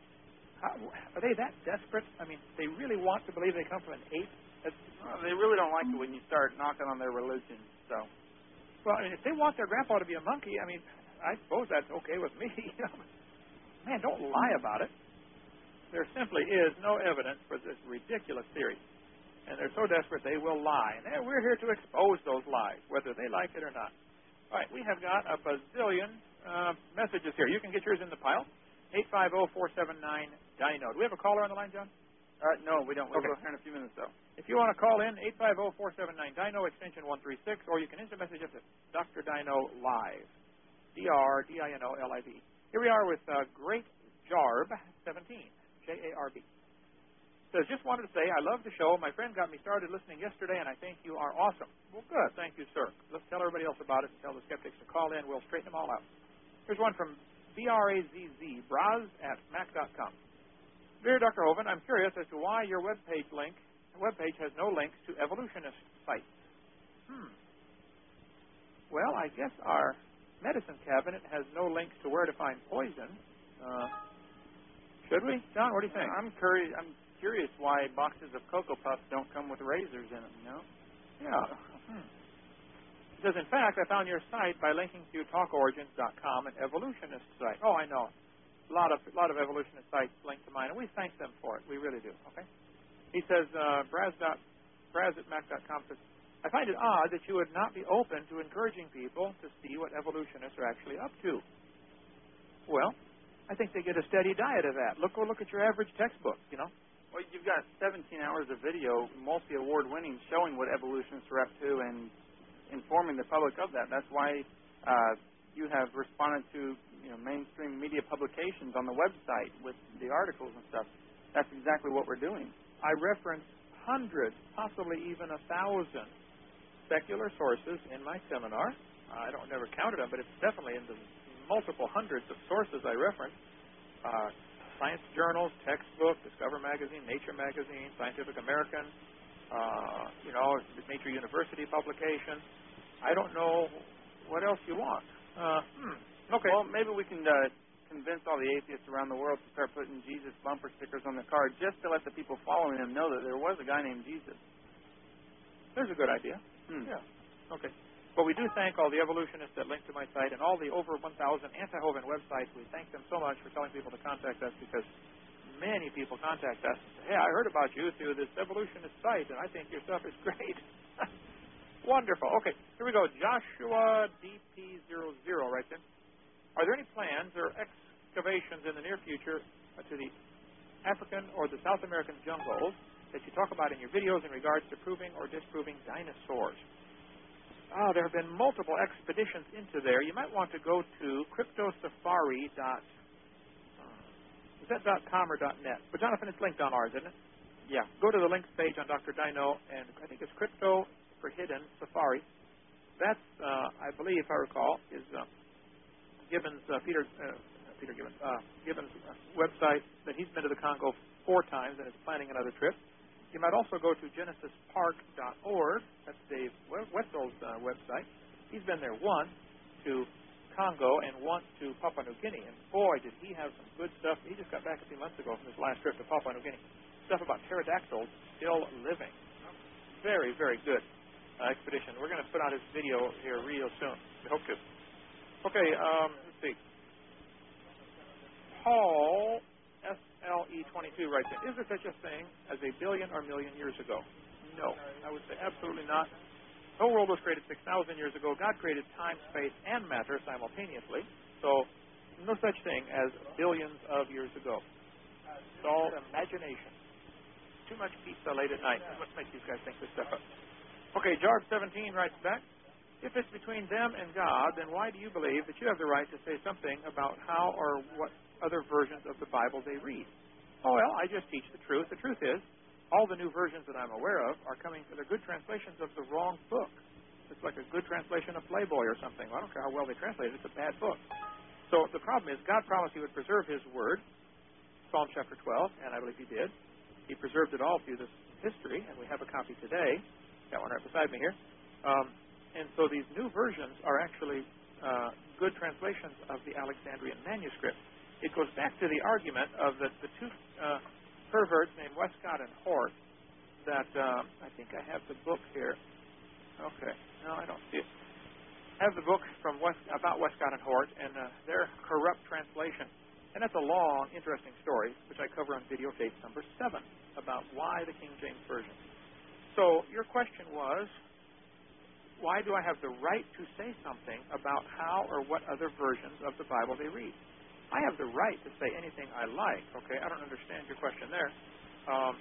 How, are they that desperate? I mean, they really want to believe they come from an ape? Well, they really don't like it when you start knocking on their religion. So, well, I mean, if they want their grandpa to be a monkey, I mean, I suppose that's okay with me. You know? Man, don't lie about it. There simply is no evidence for this ridiculous theory. And they're so desperate they will lie. And we're here to expose those lies, whether they like it or not. All right, we have got a bazillion uh, messages here. You can get yours in the pile. eight five zero, four seven nine, D I N O. Do we have a caller on the line, John? Uh, no, we don't. We'll okay. go here in a few minutes, though. If you want to call in, eight five zero, four seven nine, D I N O, extension one three six, or you can instant message us at Doctor Dino Live. D R D I N O L I V E. Here we are with uh, Great Jarb seventeen, J A R B. Says, just wanted to say, I love the show. My friend got me started listening yesterday, and I think you are awesome. Well, good. Thank you, sir. Let's tell everybody else about it and tell the skeptics to call in. We'll straighten them all out. Here's one from B R A Z Z, Braz at Mac dot com. Dear Doctor Hovind, I'm curious as to why your webpage link, webpage has no links to evolutionist sites. Hmm. Well, I guess our medicine cabinet has no links to where to find poison. Uh, should we? John, what do you think? I'm curious, I'm curious why boxes of Cocoa Puffs don't come with razors in them, you know? Yeah. Hmm. Because, in fact, I found your site by linking to talk origins dot com, an evolutionist site. Oh, I know. A lot of a lot of evolutionist sites linked to mine, and we thank them for it. We really do. Okay? He says, uh, Braz, Braz at Mac dot com says, I find it odd that you would not be open to encouraging people to see what evolutionists are actually up to. Well, I think they get a steady diet of that. Look, go look at your average textbook, you know. Well, you've got seventeen hours of video, multi-award winning, showing what evolutionists are up to and informing the public of that. That's why uh, you have responded to you know mainstream media publications on the website with the articles and stuff. That's exactly what we're doing. I reference hundreds, possibly even a thousand secular sources in my seminar. I don't never counted them, but it's definitely in the multiple hundreds of sources I reference. uh, science journals, textbook, Discover Magazine, Nature Magazine, Scientific American, uh, you know, Nature University publication. I don't know what else you want. Uh, hmm. Okay. Well, maybe we can uh, convince all the atheists around the world to start putting Jesus bumper stickers on the car just to let the people following him know that there was a guy named Jesus. There's a good idea. Hmm. Yeah. Okay. Well, we do thank all the evolutionists that link to my site and all the over one thousand anti-Hovind websites. We thank them so much for telling people to contact us because many people contact us and say, hey, I heard about you through this evolutionist site, and I think your stuff is great. Wonderful. Okay, here we go. Joshua D P zero zero writes in. Are there any plans or excavations in the near future to the African or the South American jungles that you talk about in your videos in regards to proving or disproving dinosaurs? Oh, there have been multiple expeditions into there. You might want to go to cryptosafari. Is that .com or .net? But Jonathan, it's linked on ours, isn't it? Yeah. Go to the links page on Doctor Dino, and I think it's Crypto for Hidden Safari. That's, uh, I believe, if I recall, is uh, Gibbons, uh, Peter, uh, Peter Gibbons, uh, Gibbons' uh, website that he's been to the Congo four times and is planning another trip. You might also go to genesis park dot org. That's Dave Wetzel's uh, website. He's been there once to Congo and once to Papua New Guinea. And boy, did he have some good stuff. He just got back a few months ago from his last trip to Papua New Guinea. Stuff about pterodactyls still living. Very, very good uh, expedition. We're going to put out his video here real soon. We hope to. Okay, um, let's see. Paul S L E twenty-two writes in, is there such a thing as a billion or million years ago? No. I would say absolutely not. The whole world was created six thousand years ago. God created time, space, and matter simultaneously. So, no such thing as billions of years ago. It's all imagination. Too much pizza late at night. Let's make these guys think this stuff up. Okay, Jarb seventeen writes back, if it's between them and God, then why do you believe that you have the right to say something about how or what other versions of the Bible they read? Oh, well, I just teach the truth. The truth is, all the new versions that I'm aware of are coming, they're good translations of the wrong book. It's like a good translation of Playboy or something. Well, I don't care how well they translate it. It's a bad book. So the problem is, God promised he would preserve his word, Psalm chapter twelve, and I believe he did. He preserved it all through this history, and we have a copy today. Got one right beside me here. Um, and so these new versions are actually uh, good translations of the Alexandrian manuscript. It goes back to the argument of the, the two uh, perverts named Westcott and Hort that, uh, I think I have the book here. Okay. No, I don't see it. I have the book from West, about Westcott and Hort and uh, their corrupt translation. And that's a long, interesting story, which I cover on videotape number seven, about why the King James Version. So your question was, why do I have the right to say something about how or what other versions of the Bible they read? I have the right to say anything I like, okay? I don't understand your question there. Um,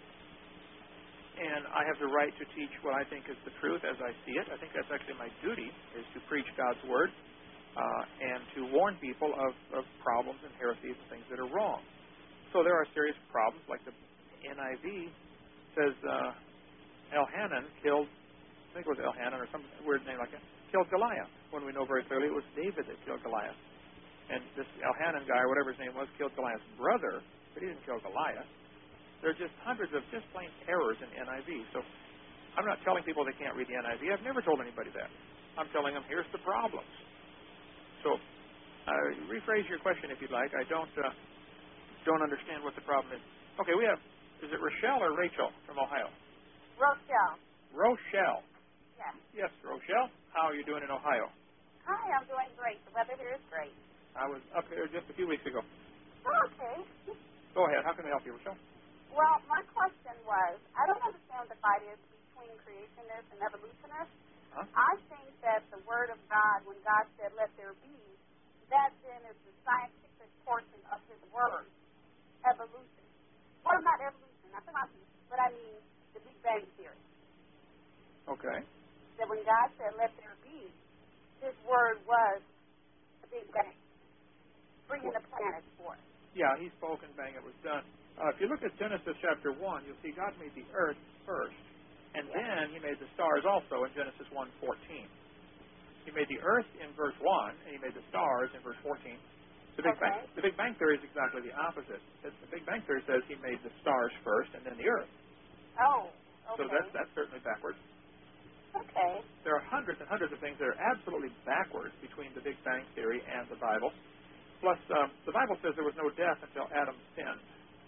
and I have the right to teach what I think is the truth as I see it. I think that's actually my duty, is to preach God's Word uh, and to warn people of, of problems and heresies and things that are wrong. So there are serious problems, like the N I V says uh, Elhanan killed, I think it was Elhanan or some weird name like that, killed Goliath, when we know very clearly it was David that killed Goliath. And this Elhanan guy, or whatever his name was, killed Goliath's brother, but he didn't kill Goliath. There are just hundreds of just plain errors in N I V. So I'm not telling people they can't read the N I V. I've never told anybody that. I'm telling them, here's the problems. So uh, rephrase your question if you'd like. I don't uh, don't understand what the problem is. Okay, we have, is it Rochelle or Rachel from Ohio? Rochelle. Rochelle. Yes. Yes, Rochelle. How are you doing in Ohio? Hi, I'm doing great. The weather here is great. I was up there just a few weeks ago. Oh, okay. Go ahead. How can I help you, Rochelle? Well, my question was, I don't understand what the fight is between creationists and evolutionists. Huh? I think that the Word of God, when God said, let there be, that then is the scientific portion of his Word, evolution. Well, not evolution, not the but I mean the Big Bang Theory. Okay. That when God said, let there be, his Word was the Big Bang, bringing the planets forth. Yeah, he spoke and bang, it was done. Uh, if you look at Genesis chapter one, you'll see God made the earth first, and yes. then he made the stars also in Genesis one fourteen. He made the earth in verse one, and he made the stars in verse fourteen. The Big Okay. Bang. The Big Bang Theory is exactly the opposite. The Big Bang Theory says he made the stars first and then the Earth. Oh, okay. So that's that's certainly backwards. Okay. There are hundreds and hundreds of things that are absolutely backwards between the Big Bang Theory and the Bible. Plus, um, the Bible says there was no death until Adam sinned.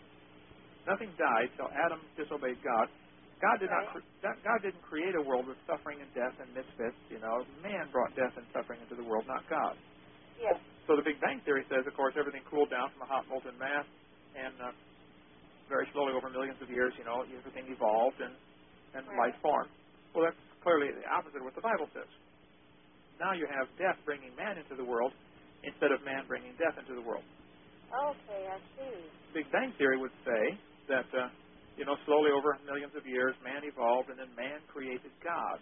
Nothing died till Adam disobeyed God. God did not. Cre- God didn't create a world with suffering and death and misfits. You know, man brought death and suffering into the world, not God. Yes. So the Big Bang Theory says, of course, everything cooled down from a hot molten mass, and uh, very slowly over millions of years, you know, everything evolved and and Right. life formed. Well, that's clearly the opposite of what the Bible says. Now you have death bringing man into the world instead of man bringing death into the world. Okay, I see. Big Bang Theory would say that, uh, you know, slowly over millions of years, man evolved and then man created God.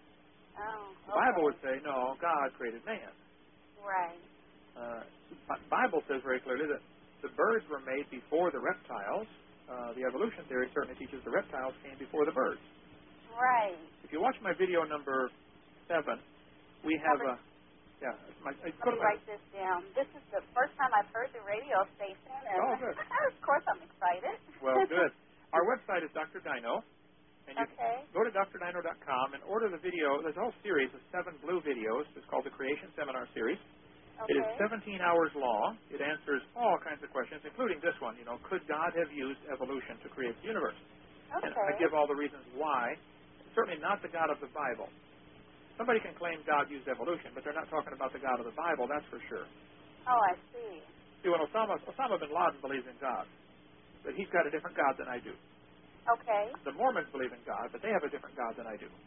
Oh, okay. The Bible would say, no, God created man. Right. Uh, the Bible says very clearly that the birds were made before the reptiles. Uh, the evolution theory certainly teaches the reptiles came before the birds. Right. If you watch my video number seven, we have a, yeah, my, I Let go me to my, write this down. This is the first time I've heard the radio station, and Oh, good. of course I'm excited. well, good. Our website is Doctor Dino, and you Okay. can go to dr dino dot com and order the video. There's a whole series of seven blue videos. It's called the Creation Seminar Series. Okay. It is seventeen hours long. It answers all kinds of questions, including this one. You know, could God have used evolution to create the universe? Okay. And I give all the reasons why. Certainly not the God of the Bible. Somebody can claim God used evolution, but they're not talking about the God of the Bible, that's for sure. Oh, I see. See, when Osama, Osama bin Laden believes in God, but he's got a different God than I do. Okay. The Mormons believe in God, but they have a different God than I do.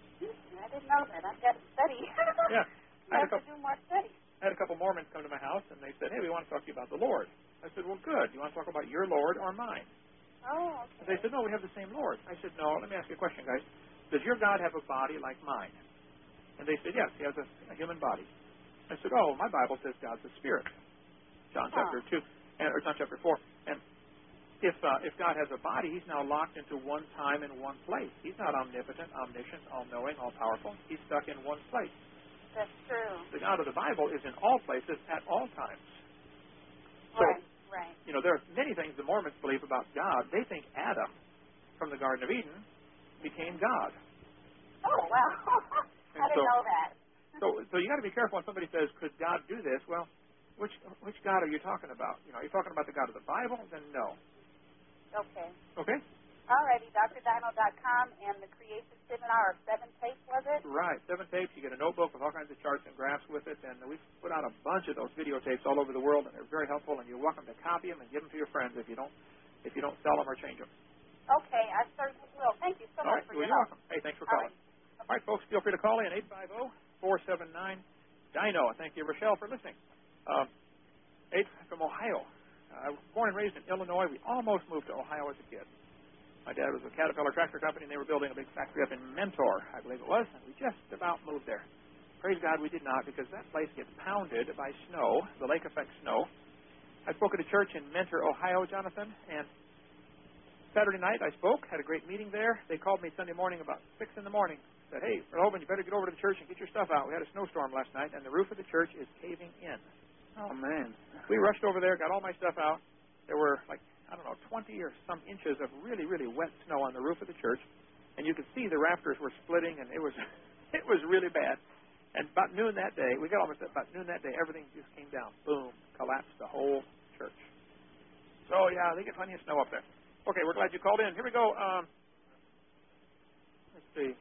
I didn't know that. I've got to study. Yeah. I I had a have to couple, do more study. I had a couple Mormons come to my house, and they said, hey, we want to talk to you about the Lord. I said, well, good. You want to talk about your Lord or mine? Oh, And they said, no, we have the same Lord. I said, no, let me ask you a question, guys. Does your God have a body like mine? And they said, yes, he has a, a human body. I said, oh, my Bible says God's a spirit. John Huh. chapter two, and, or John chapter four. And if uh, if God has a body, he's now locked into one time and one place. He's not omnipotent, omniscient, all-knowing, all-powerful. He's stuck in one place. That's true. The God of the Bible is in all places at all times. So, Right, right. you know, there are many things the Mormons believe about God. They think Adam from the Garden of Eden became God. Oh, wow. And I didn't so- know that. So, so you got to be careful when somebody says, "Could God do this?" Well, which which God are you talking about? You know, are you talking about the God of the Bible? Then no. Okay. Okay. Alrighty, dr dino dot com and the Creation Seminar, seven tapes, was it? Right. Seven tapes. You get a notebook with all kinds of charts and graphs with it, and we've put out a bunch of those videotapes all over the world, and they're very helpful. And you're welcome to copy them and give them to your friends if you don't if you don't sell them or change them. Okay, I certainly will. Thank you so All much right. for Well, your you're help. welcome. Hey, thanks for calling. All right, folks, feel free to call in eight five zero, four seven nine, Dino. Thank you, Rochelle, for listening. Um, eight from Ohio. Uh, I was born and raised in Illinois. We almost moved to Ohio as a kid. My dad was a Caterpillar tractor company, and they were building a big factory up in Mentor, I believe it was, and we just about moved there. Praise God we did not, because that place gets pounded by snow, the lake effect snow. I spoke at a church in Mentor, Ohio, Jonathan, and Saturday night I spoke, had a great meeting there. They called me Sunday morning about six in the morning. Said, hey, Rehoboam, you better get over to the church and get your stuff out. We had a snowstorm last night, and the roof of the church is caving in. Oh, man. We rushed over there, got all my stuff out. There were, like, I don't know, twenty or some inches of really, really wet snow on the roof of the church. And you could see the rafters were splitting, and it was it was really bad. And about noon that day, we got almost about noon that day, everything just came down. Boom. Collapsed the whole church. So, yeah, they get plenty of snow up there. Okay, we're glad you called in. Here we go. Um, let's see.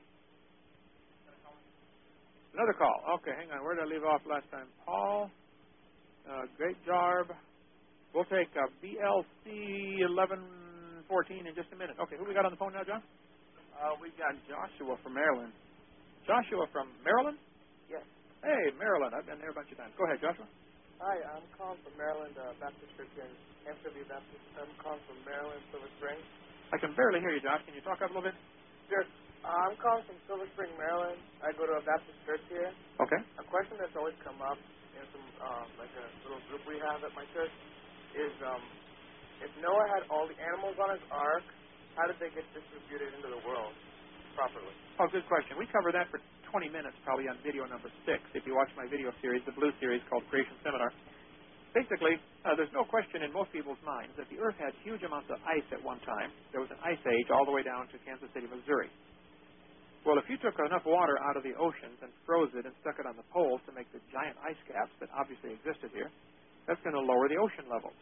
Another call. Okay, hang on. Where did I leave off last time? Paul, uh, Great Jarb. We'll take uh, B L C eleven fourteen in just a minute. Okay, who we got on the phone now, John? Uh, we got Joshua from Maryland. Joshua from Maryland? Yes. Hey, Maryland. I've been there a bunch of times. Go ahead, Joshua. Hi, I'm calling from Maryland uh, Baptist Church in M W Baptist. I'm calling from Maryland, Silver Spring. I can barely hear you, Josh. Can you talk up a little bit? Sure. Uh, I'm calling from Silver Spring, Maryland. I go to a Baptist church here. Okay. A question that's always come up in some, um, like a little group we have at my church is um, if Noah had all the animals on his ark, how did they get distributed into the world properly? Oh, good question. We cover that for twenty minutes probably on video number six. If you watch my video series, the blue series called Creation Seminar. basically, uh, there's no question in most people's minds that the Earth had huge amounts of ice at one time. There was an ice age all the way down to Kansas City, Missouri. Well, if you took enough water out of the oceans and froze it and stuck it on the poles to make the giant ice caps that obviously existed here, that's going to lower the ocean levels.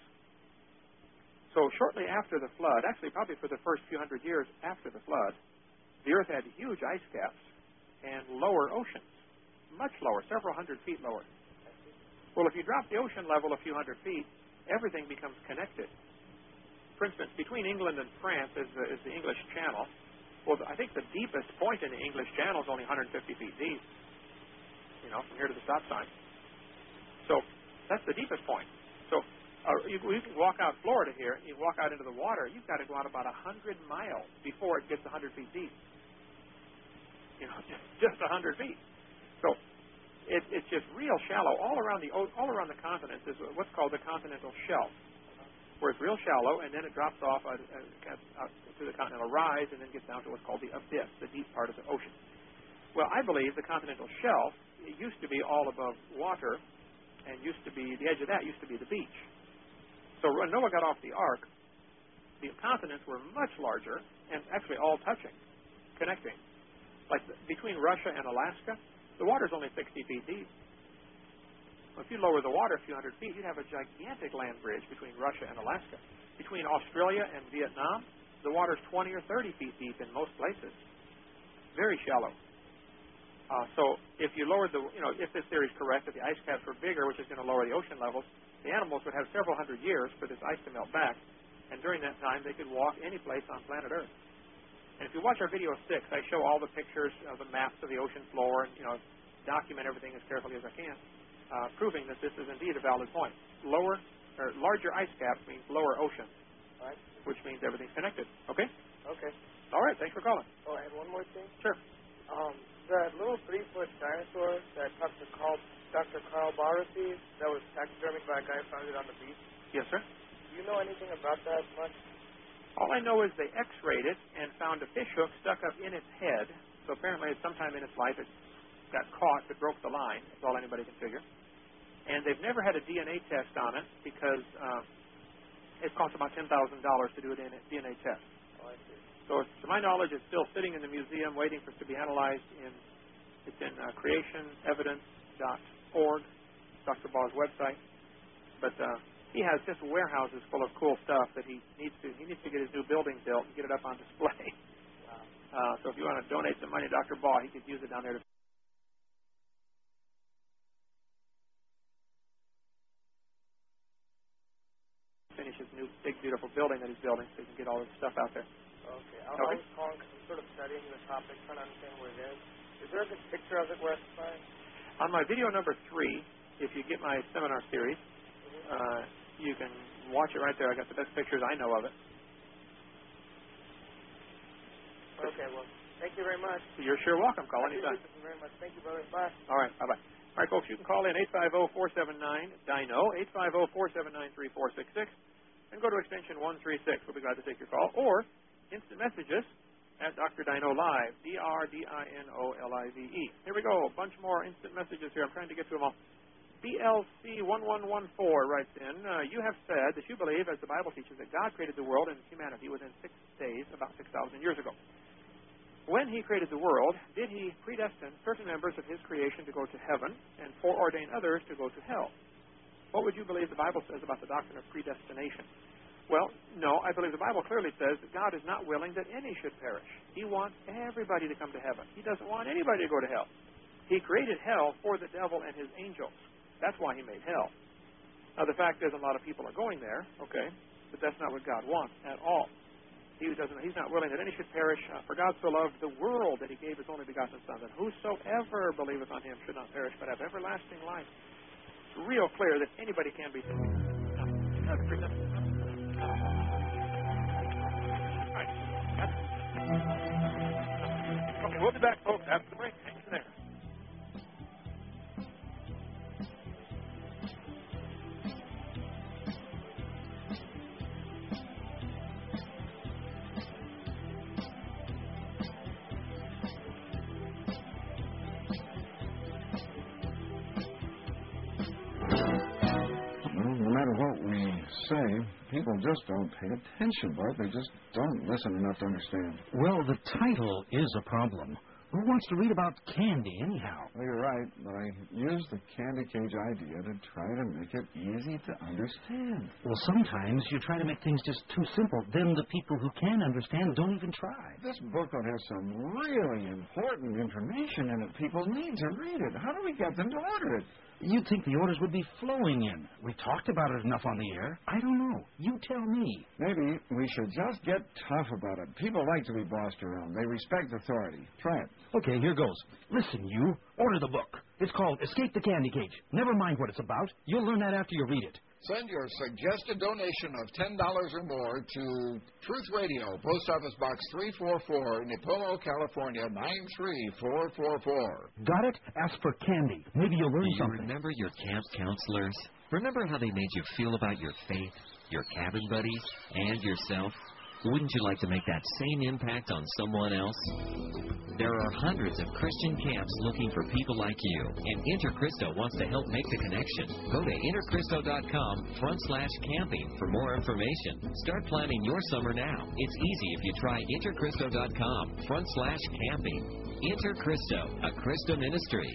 So shortly after the flood, actually probably for the first few hundred years after the flood, the Earth had huge ice caps and lower oceans, much lower, several hundred feet lower. Well, if you drop the ocean level a few hundred feet, everything becomes connected. For instance, between England and France is the, is the English Channel. Well, I think the deepest point in the English Channel is only one hundred fifty feet deep, you know, from here to the stop sign. So that's the deepest point. So uh, you, you can walk out Florida here, you walk out into the water, you've got to go out about one hundred miles before it gets one hundred feet deep. You know, just, just one hundred feet. So It, it's just real shallow all around the all around the continents is what's called the continental shelf, where it's real shallow, and then it drops off uh, uh, to the continental rise, and then gets down to what's called the abyss, the deep part of the ocean. Well, I believe the continental shelf it used to be all above water, and used to be the edge of that used to be the beach. So when Noah got off the ark, the continents were much larger and actually all touching, connecting, like the, between Russia and Alaska. The water's only sixty feet deep. Well, if you lower the water a few hundred feet, you'd have a gigantic land bridge between Russia and Alaska. Between Australia and Vietnam, the water's twenty or thirty feet deep in most places. Very shallow. Uh, so if you lowered the, you know, if this theory is correct, that the ice caps were bigger, which is going to lower the ocean levels, the animals would have several hundred years for this ice to melt back, and during that time they could walk any place on planet Earth. And if you watch our video six, I show all the pictures of the maps of the ocean floor and, you know, document everything as carefully as I can, uh, proving that this is indeed a valid point. Lower, or larger ice caps means lower ocean, right? Which means everything's connected. Okay? Okay. All right. Thanks for calling. Oh, and one more thing. Sure. Um, that little three-foot dinosaur that Doctor Carl, Doctor Carl Barasi, that was taxidermied by a guy found it on the beach. Yes, sir. Do you know anything about that much? All I know is they x-rayed it and found a fish hook stuck up in its head. So apparently at some time in its life it got caught, it broke the line. That's all anybody can figure. And they've never had a D N A test on it because uh, it costs about ten thousand dollars to do a D N A test. Oh, I see. So to my knowledge, it's still sitting in the museum waiting for it to be analyzed. In It's in uh, creation evidence dot org, Doctor Ball's website. But uh, he has just warehouses full of cool stuff that he needs to he needs to get his new building built and get it up on display. Wow. Uh, so if you want to donate some money to Doctor Ball, he could use it down there to finish his new big beautiful building that he's building, so he can get all this stuff out there. Okay. I, Okay. I was calling because I'm sort of studying the topic, trying to understand where it is. Is there a good picture of it where I can find? On my video number three, if you get my seminar series, uh, you can watch it right there. I got the best pictures I know of it. Okay, well, thank you very much. You're sure welcome. Call Thank anytime. you very much. Thank you, brother. Bye. All right, bye-bye. All right, folks, you can call in eight five zero, four seven nine, D I N O, eight five zero, four seven nine, three four six six, and go to extension one three six. We'll be glad to take your call. Or instant messages at Doctor Dino Live, D R D I N O L I V E. Here we go. A bunch more instant messages here. I'm trying to get to them all. B L C one one one four writes in, uh, you have said that you believe, as the Bible teaches, that God created the world and humanity within six days, about six thousand years ago. When he created the world, did he predestine certain members of his creation to go to heaven and foreordain others to go to hell? What would you believe the Bible says about the doctrine of predestination? Well, no, I believe the Bible clearly says that God is not willing that any should perish. He wants everybody to come to heaven. He doesn't want anybody to go to hell. He created hell for the devil and his angels. That's why he made hell. Now, the fact is a lot of people are going there, okay, but that's not what God wants at all. He doesn't. He's not willing that any should perish. Uh, for God so loved the world that he gave his only begotten Son, that whosoever believeth on him should not perish, but have everlasting life. It's real clear that anybody can be saved. Now, okay, we'll be back, folks, after the break. Hang in there. say, people just don't pay attention, Bart. They just don't listen enough to understand. Well, the title is a problem. Who wants to read about candy, anyhow? Well, you're right, but I used the candy cage idea to try to make it easy to understand. Well, sometimes you try to make things just too simple. Then the people who can understand don't even try. This booklet has some really important information in it. People need to read it. How do we get them to order it? You'd think the orders would be flowing in. We talked about it enough on the air. I don't know. You tell me. Maybe we should just get tough about it. People like to be bossed around. They respect authority. Try it. Okay, here goes. Listen, you. Order the book. It's called Escape the Candy Cage. Never mind what it's about. You'll learn that after you read it. Send your suggested donation of ten dollars or more to Truth Radio, Post Office Box three forty-four, Nipomo, California, nine three four four four. Got it? Ask for candy. Maybe you'll learn Do you something. remember your camp counselors? Remember how they made you feel about your faith, your cabin buddies, and yourself? Wouldn't you like to make that same impact on someone else? There are hundreds of Christian camps looking for people like you, and InterChristo wants to help make the connection. Go to interchristo.com front slash camping for more information. Start planning your summer now. It's easy if you try interchristo.com front slash camping. InterChristo, a Christo ministry.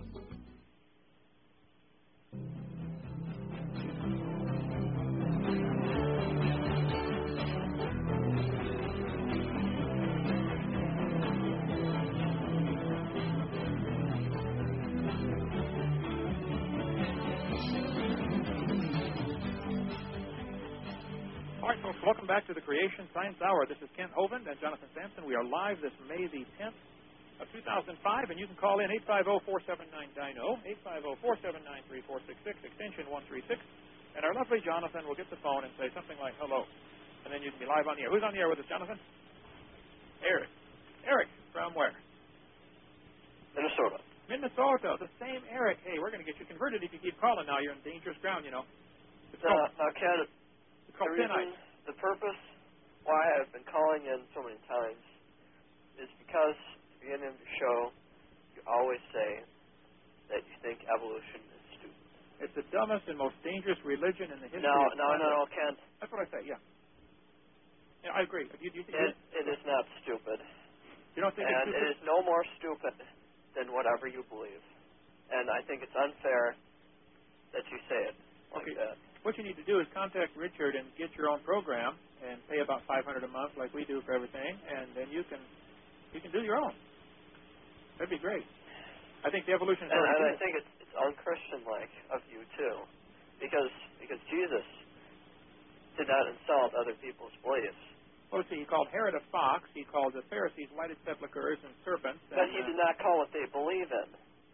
Welcome back to the Creation Science Hour. This is Kent Hovind and Jonathan Sampson. We are live this May the tenth of two thousand five, and you can call in eight five zero, four seven nine, D I N O, eight five zero, four seven nine, three four six six, extension one three six, and our lovely Jonathan will get the phone and say something like hello, and then you can be live on the air. Who's on the air with us, Jonathan? Eric. Eric, from where? Minnesota. Minnesota, the same Eric. Hey, we're going to get you converted if you keep calling now. You're in dangerous ground, you know. It's Uh, called, now, Ken, it's called the thin reason, ice. the purpose why I've been calling in so many times is because at the beginning of the show, you always say that you think evolution is stupid. It's the dumbest and most dangerous religion in the history No, of no, no, no, Ken. That's what I say, yeah. Yeah, I agree. You, you, you, It, it is not stupid. You don't think and it's stupid? it is no more stupid than whatever you believe. And I think it's unfair that you say it like Okay. that. What you need to do is contact Richard and get your own program and pay about five hundred dollars a month like we do for everything, and then you can you can do your own. That'd be great. I think the evolution is And, and I already think it's, it's unchristian-like of you, too, because because Jesus did not insult other people's beliefs. Well, see, he called Herod a fox. He called the Pharisees whited sepulchres and serpents. But and, he uh, did not call what they believe in.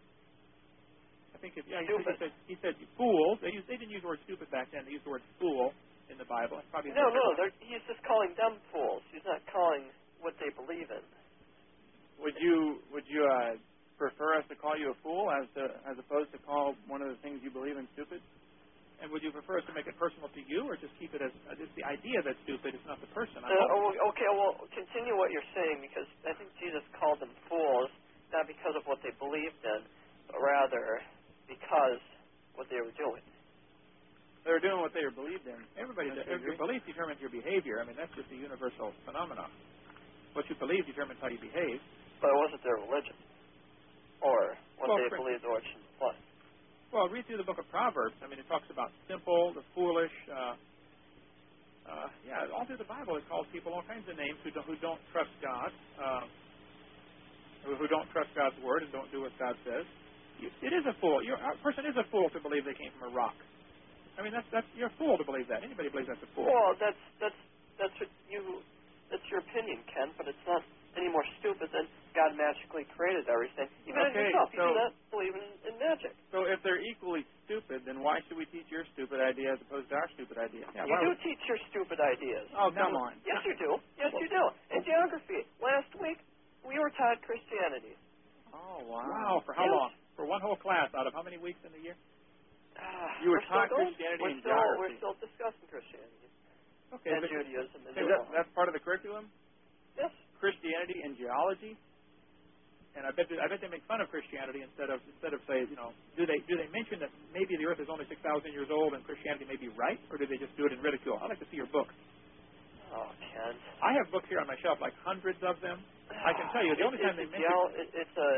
I think it, yeah, he said, he said fools. They, used, they didn't use the word stupid back then. They used the word fool in the Bible. It's probably No, no, they're, he's just calling them fools. He's not calling what they believe in. Would you would you uh, prefer us to call you a fool as to, as opposed to call one of the things you believe in stupid? And would you prefer us to make it personal to you, or just keep it as uh, just the idea that's stupid? It's not the person. Uh, oh, okay, well, continue what you're saying, because I think Jesus called them fools not because of what they believed in, but rather because what they were doing. They were doing what they were believed in. Everybody, does. Your belief determines your behavior. I mean, that's just a universal phenomenon. What you believe determines how you behave. But it wasn't their religion, or what Well, they for- believed the origin was. Well, read through the book of Proverbs. I mean, it talks about simple, the foolish. Uh, uh, yeah, all through the Bible, it calls people all kinds of names who don't, who don't trust God, uh, who, who don't trust God's word and don't do what God says. You, it is a fool. You're, a person is a fool to believe they came from a rock. I mean, that's that's you're a fool to believe that. Anybody believes that's a fool. Well, that's that's that's what you that's your opinion, Ken. But it's not any more stupid than God magically created everything. Even Okay, in yourself, you so- do not believe in, in magic. So if they're equally stupid, then why should we teach your stupid idea as opposed to our stupid idea? Yeah, you why do would- teach your stupid ideas. Oh, come on. Yes, you do. Yes, you do. In geography, last week we were taught Christianity. Oh, wow. For how Yes. long? For one whole class out of how many weeks in the year? Uh, You were we're taught still going- Christianity we're and still, geography. We're still discussing Christianity Okay, and but- Judaism. And Is that, that's part of the curriculum? Yes. Christianity and geology? And I bet they, I bet they make fun of Christianity instead of instead of say, you know, do they do they mention that maybe the Earth is only six thousand years old and Christianity may be right, or do they just do it in ridicule? I'd like to see your book. Oh, Ken. I have books here on my shelf, like hundreds of them. I can tell you, the only it's, time they it's, mention geo- it, it's a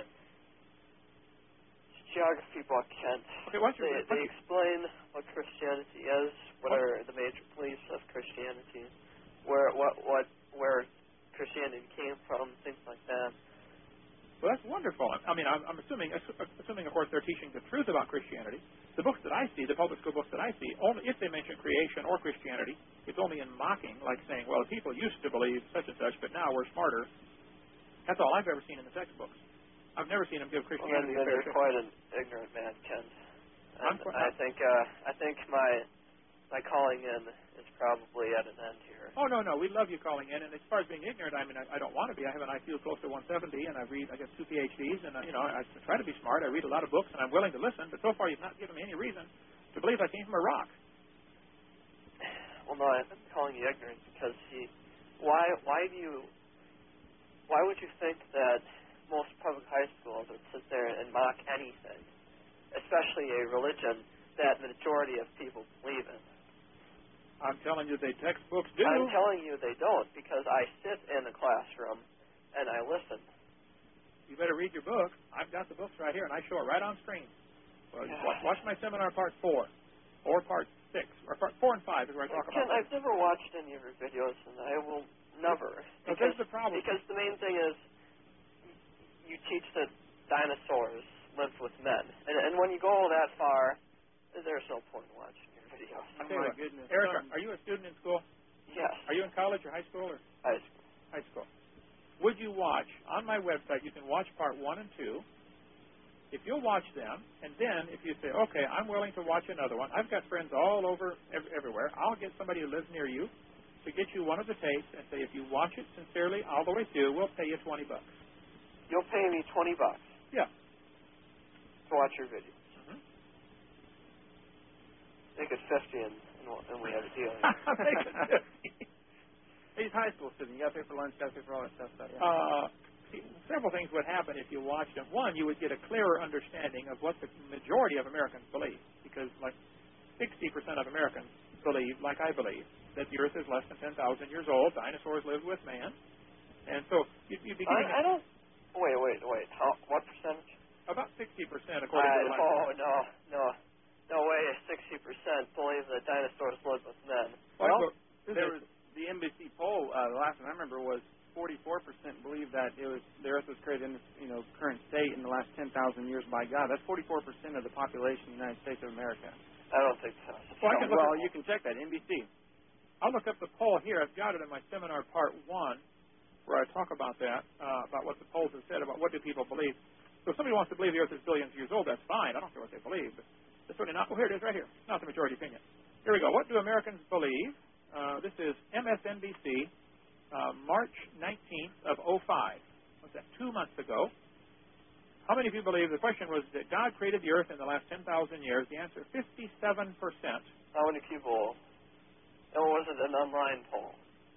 geography book, Ken. Okay, what's your, they, what's they your, explain what Christianity is, what, what are the major beliefs of Christianity, where what what where Christianity came from, things like that. Well, that's wonderful. I mean, I'm, I'm assuming, assuming, of course, they're teaching the truth about Christianity. The books that I see, the public school books that I see, only if they mention creation or Christianity, it's only in mocking, like saying, well, people used to believe such and such, but now we're smarter. That's all I've ever seen in the textbooks. I've never seen them give Christianity well, then, a fair then you're quite an ignorant man, Ken. And quite, I think uh, I think my my calling in is probably at an end here. Oh, no, no. We love you calling in. And as far as being ignorant, I mean, I, I don't want to be. I have an I Q close to one seventy, and I read, I get two P H Ds, and, uh, you know, I try to be smart. I read a lot of books, and I'm willing to listen. But so far, you've not given me any reason to believe I came from a rock. Well, no, I'm calling you ignorant because, see, why, why do you, why would you think that most public high schools would sit there and mock anything, especially a religion that the majority of people believe in? I'm telling you, they textbooks do. I'm telling you they don't, because I sit in a classroom and I listen. You better read your book. I've got the books right here, and I show it right on screen. Well, watch, watch my seminar part four, or part six, or part four and five is where I talk Ken, about I've never watched any of your videos, and I will never. Well, because, there's the problem. Because the main thing is you teach that dinosaurs lived with men. And, and when you go that far, there's no point in watching your videos. Oh, my goodness. Erica, are you a student in school? Yes. Are you in college or high school? Or? High school. High school. Would you watch, on my website, you can watch part one and two. If you'll watch them, and then if you say, okay, I'm willing to watch another one, I've got friends all over, ev- everywhere. I'll get somebody who lives near you to get you one of the tapes and say, if you watch it sincerely all the way through, we'll pay you twenty bucks. You'll pay me twenty bucks? Yeah. To watch your video. Mm-hmm. Make it fifty and, and we have a deal. Make it fifty. He's high school student. You got to pay for lunch, got to pay for all that stuff. stuff yeah. Uh, see, several things would happen if you watched them. One, you would get a clearer understanding of what the majority of Americans believe, because like sixty percent of Americans believe, like I believe, that the Earth is less than ten thousand years old. Dinosaurs lived with man. And so you'd, you'd be getting... I, I don't... Wait, wait, wait. How, what percentage? About sixty percent, according I, to the Oh, no, no. No way sixty percent believe that dinosaurs lived with men. Well, there was the N B C poll, uh, the last one I remember was forty-four percent believe that it was the Earth was created in its you know, current state in the last ten thousand years by God. That's forty-four percent of the population of the United States of America. I don't think so. Well, I can look well up, you can check that, N B C. I'll look up the poll here. I've got it in my seminar part one, where I talk about that, uh, about what the polls have said about what do people believe. So if somebody wants to believe the Earth is billions of years old, that's fine. I don't care what they believe. But that's certainly not. Oh, here it is right here. Not the majority opinion. Here we go. What do Americans believe? Uh, this is M S N B C, uh, March nineteenth of oh five. What's that, two months ago. How many of you believe, the question was, that God created the Earth in the last ten thousand years? The answer, fifty-seven percent. How many people? Or was it an online poll?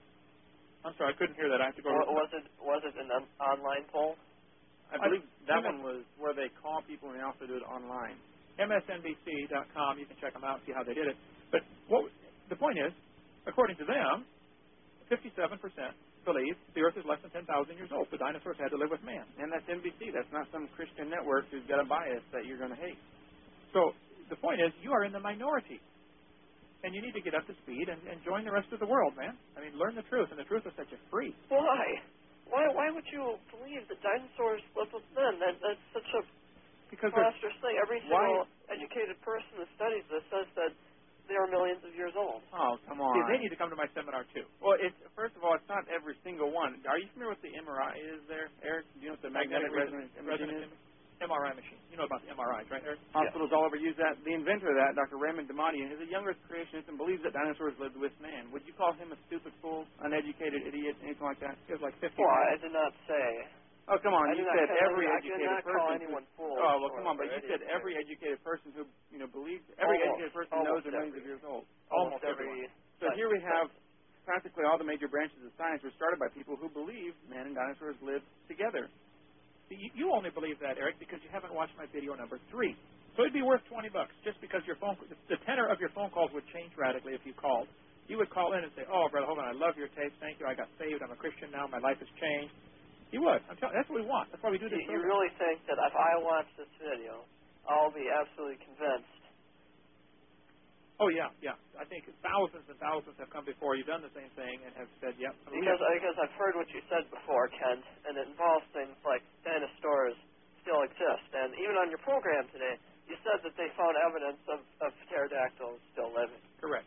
I'm sorry, I couldn't hear that. I have to go. Or, to was it was it an un- online poll? I believe I, that one was where they call people and they also do it online. M S N B C dot com. You can check them out and see how they did it. But what the point is, according to them, fifty-seven percent believe the Earth is less than ten thousand years old. The dinosaurs had to live with man. And that's N B C. That's not some Christian network who's got a bias that you're going to hate. So the point is, you are in the minority. And you need to get up to speed and, and join the rest of the world, man. I mean, learn the truth, and the truth will set you free. Why? Why Why would you believe that dinosaurs lived with men? That, that's such a because preposterous thing. Every single why? educated person that studies this says that they are millions of years old. Oh, come on. See, they need to come to my seminar, too. Well, it's, first of all, it's not every single one. Are you familiar with the M R I is there, Eric? Do you know what the magnetic, magnetic resonance, resonance is? M R I machine. You know about the M R Is, right, Eric? Hospitals yeah. all over use that. The inventor of that, Doctor Raymond Damadian, is a young Earth creationist and believes that dinosaurs lived with man. Would you call him a stupid fool, uneducated idiot, anything like that? He was like fifty. Well, I did not say. Oh, come on! I you said every any, educated I did not person. Call anyone fool. Oh well, come on! But you said every educated person who you know believes every almost, educated person knows they're millions of years old. Almost, almost every. So here we have practically all the major branches of science were started by people who believed man and dinosaurs lived together. You, you only believe that, Eric, because you haven't watched my video number three. So it'd be worth twenty bucks just because your phone, the tenor of your phone calls would change radically if you called. You would call in and say, "Oh, Brother Hovind, I love your tape. Thank you. I got saved. I'm a Christian now. My life has changed." You would. I'm telling. That's what we want. That's why we do this. You, you really think that if I watch this video, I'll be absolutely convinced? Oh yeah, yeah. I think thousands and thousands have come before you, done the same thing, and have said, "Yep." I mean, because because I've heard what you said before, Kent, and it involves things like dinosaurs still exist, and even on your program today, you said that they found evidence of, of pterodactyls still living. Correct.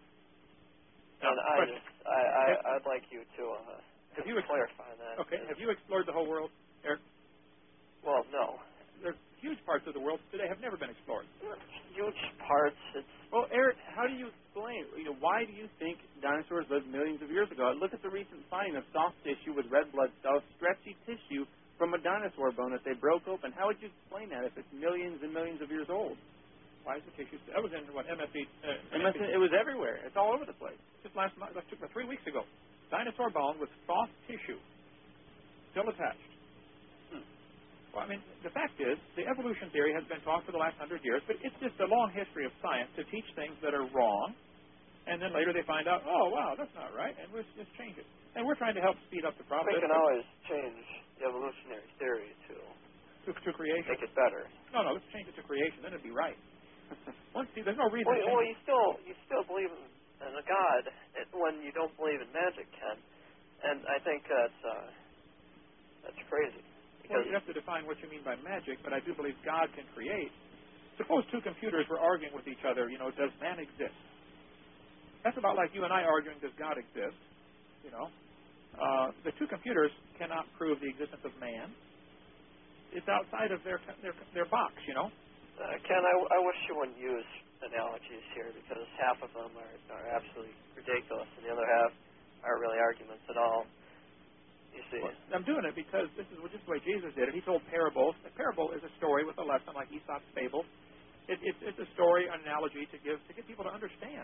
And no, I just, I, I, I'd like you to, uh, have to you clarify that. Okay. Have you explored the whole world, Eric? Well, no. There's huge parts of the world today have never been explored. Huge parts. It's well, Eric, how do you explain? You know, why do you think dinosaurs lived millions of years ago? Look at the recent finding of soft tissue with red blood cells, stretchy tissue from a dinosaur bone that they broke open. How would you explain that if it's millions and millions of years old? Why is the tissue? That was in what M S E. Uh, M S E it was everywhere. It's all over the place. Just last month, that took three weeks ago. Dinosaur bone with soft tissue still attached. Hmm. Well, I mean, the fact is, the evolution theory has been taught for the last hundred years, but it's just a long history of science to teach things that are wrong, and then later they find out, oh wow, that's not right, and we'll just change it. And we're trying to help speed up the process. We can always change the evolutionary theory to to, to creation. Make it better. No, no, let's change it to creation. Then it'd be right. Once, see, there's no reason. Well, to well you still you still believe in, in a God when you don't believe in magic, Ken. And I think that's uh, that's crazy. Well, you have to define what you mean by magic, but I do believe God can create. Suppose two computers were arguing with each other. You know, does man exist? That's about like you and I arguing, does God exist? You know, uh, the two computers cannot prove the existence of man. It's outside of their their their box, you know. Uh, Ken, I, I wish you wouldn't use analogies here because half of them are, are absolutely ridiculous, and the other half aren't really arguments at all. You see, well, I'm doing it because this is just the way Jesus did it. He told parables. A parable is a story with a lesson, like Aesop's fable. It, it, it's a story, an analogy to give to get people to understand.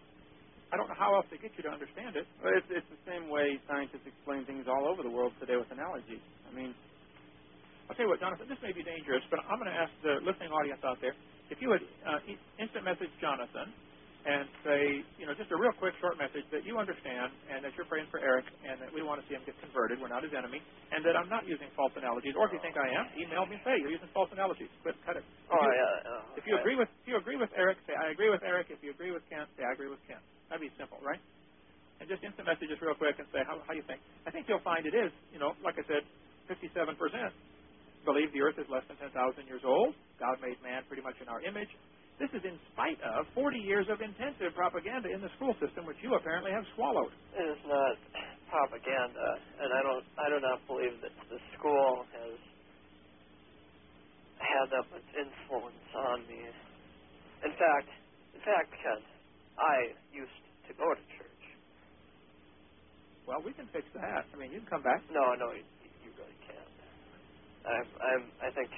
I don't know how else to get you to understand it. Well, it's, it's the same way scientists explain things all over the world today with analogies. I mean, I'll tell you what, Jonathan, this may be dangerous, but I'm going to ask the listening audience out there, if you would uh, instant message Jonathan and say, you know, just a real quick short message that you understand and that you're praying for Eric and that we want to see him get converted, we're not his enemy, and that I'm not using false analogies. Or if you think I am, email me and say, you're using false analogies. Quit, cut it. If oh, you, yeah. Uh, if you agree with if you agree with Eric, say, I agree with Eric. If you agree with Kent, say, I agree with Kent. That'd be simple, right? And just instant messages real quick and say, how, how you think. I think you'll find it is, you know, like I said, fifty-seven percent believe the earth is less than ten thousand years old. God made man pretty much in our image. This is in spite of forty years of intensive propaganda in the school system, which you apparently have swallowed. It is not propaganda, and I don't, I do not believe that the school has had that much influence on me. In fact, in fact, Ken, I used to go to church. Well, we can fix that. I mean, you can come back. No, no, you, you really can't. I'm, I'm, I think.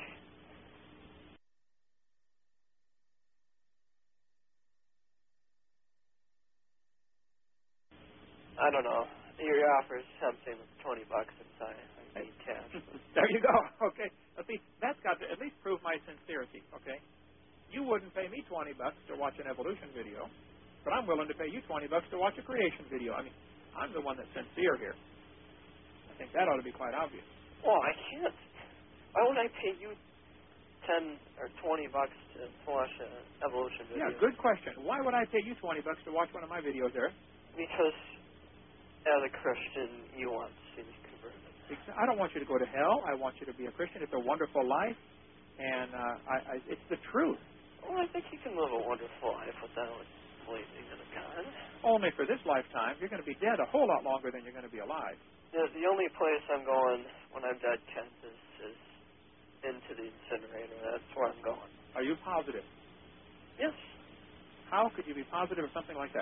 I don't know. Your offer is something with twenty bucks inside. I need cash. There you go. Okay. At least that's got to at least prove my sincerity. Okay. You wouldn't pay me twenty bucks to watch an evolution video, but I'm willing to pay you twenty bucks to watch a creation video. I mean, I'm the one that's sincere here. I think that ought to be quite obvious. Well, I can't. Why would I pay you ten or twenty bucks to watch an evolution video? Yeah, good question. Why would I pay you twenty bucks to watch one of my videos, Eric? Because as a Christian, you want to see me converted. I don't want you to go to hell. I want you to be a Christian. It's a wonderful life, and uh, I, I, it's the truth. Well, I think you can live a wonderful life without believing in a God. Only for this lifetime. You're going to be dead a whole lot longer than you're going to be alive. The, the only place I'm going when I'm dead, Kent, is, is into the incinerator. That's where I'm going. Are you positive? Yes. How could you be positive of something like that?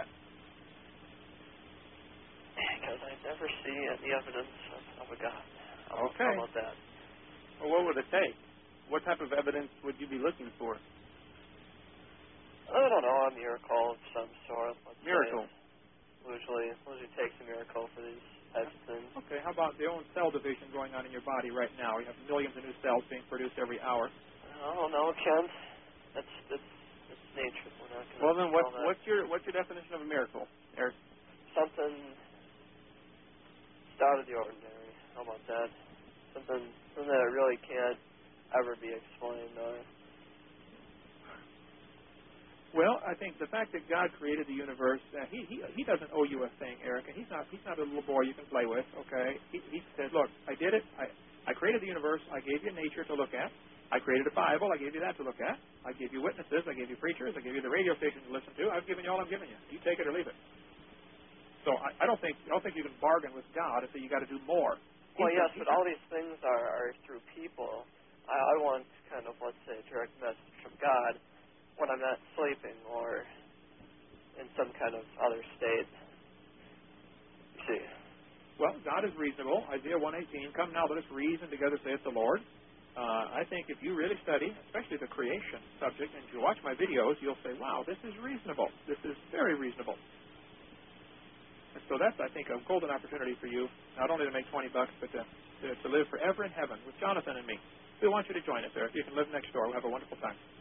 Because I never see any evidence of, of a God. How, okay. How about that? Well, what would it take? What type of evidence would you be looking for? I don't know, a miracle of some sort. Let's miracle? Say. Usually, usually takes a miracle for these types of things. Okay. how about the own cell division going on in your body right now? You have millions of new cells being produced every hour. I don't know, Ken. That's that's, that's nature. We're not going well, then, what, that. what's your what's your definition of a miracle, Eric? Something out of the ordinary. How about that? Something, something that really can't ever be explained. Or... Well, I think the fact that God created the universe, uh, he, he he doesn't owe you a thing, Eric. And he's not he's not a little boy you can play with. Okay, he, he said, look, I did it. I I created the universe. I gave you nature to look at. I created a Bible. I gave you that to look at. I gave you witnesses. I gave you preachers. I gave you the radio station to listen to. I've given you all I'm giving you. You take it or leave it. So I, I don't think I don't think you can bargain with God and say you got to do more. Well, He's yes, a, but all these things are, are through people. I, I want kind of, let's say, a direct message from God when I'm not sleeping or in some kind of other state. You see. Well, God is reasonable. Isaiah one eighteen, come now, let us reason together, saith the Lord. Uh, I think if you really study, especially the creation subject, and you watch my videos, you'll say, wow, this is reasonable. This is very reasonable. And so that's, I think, a golden opportunity for you, not only to make twenty bucks, but to, to, to live forever in heaven with Jonathan and me. We want you to join us there. If you can live next door, we'll have a wonderful time.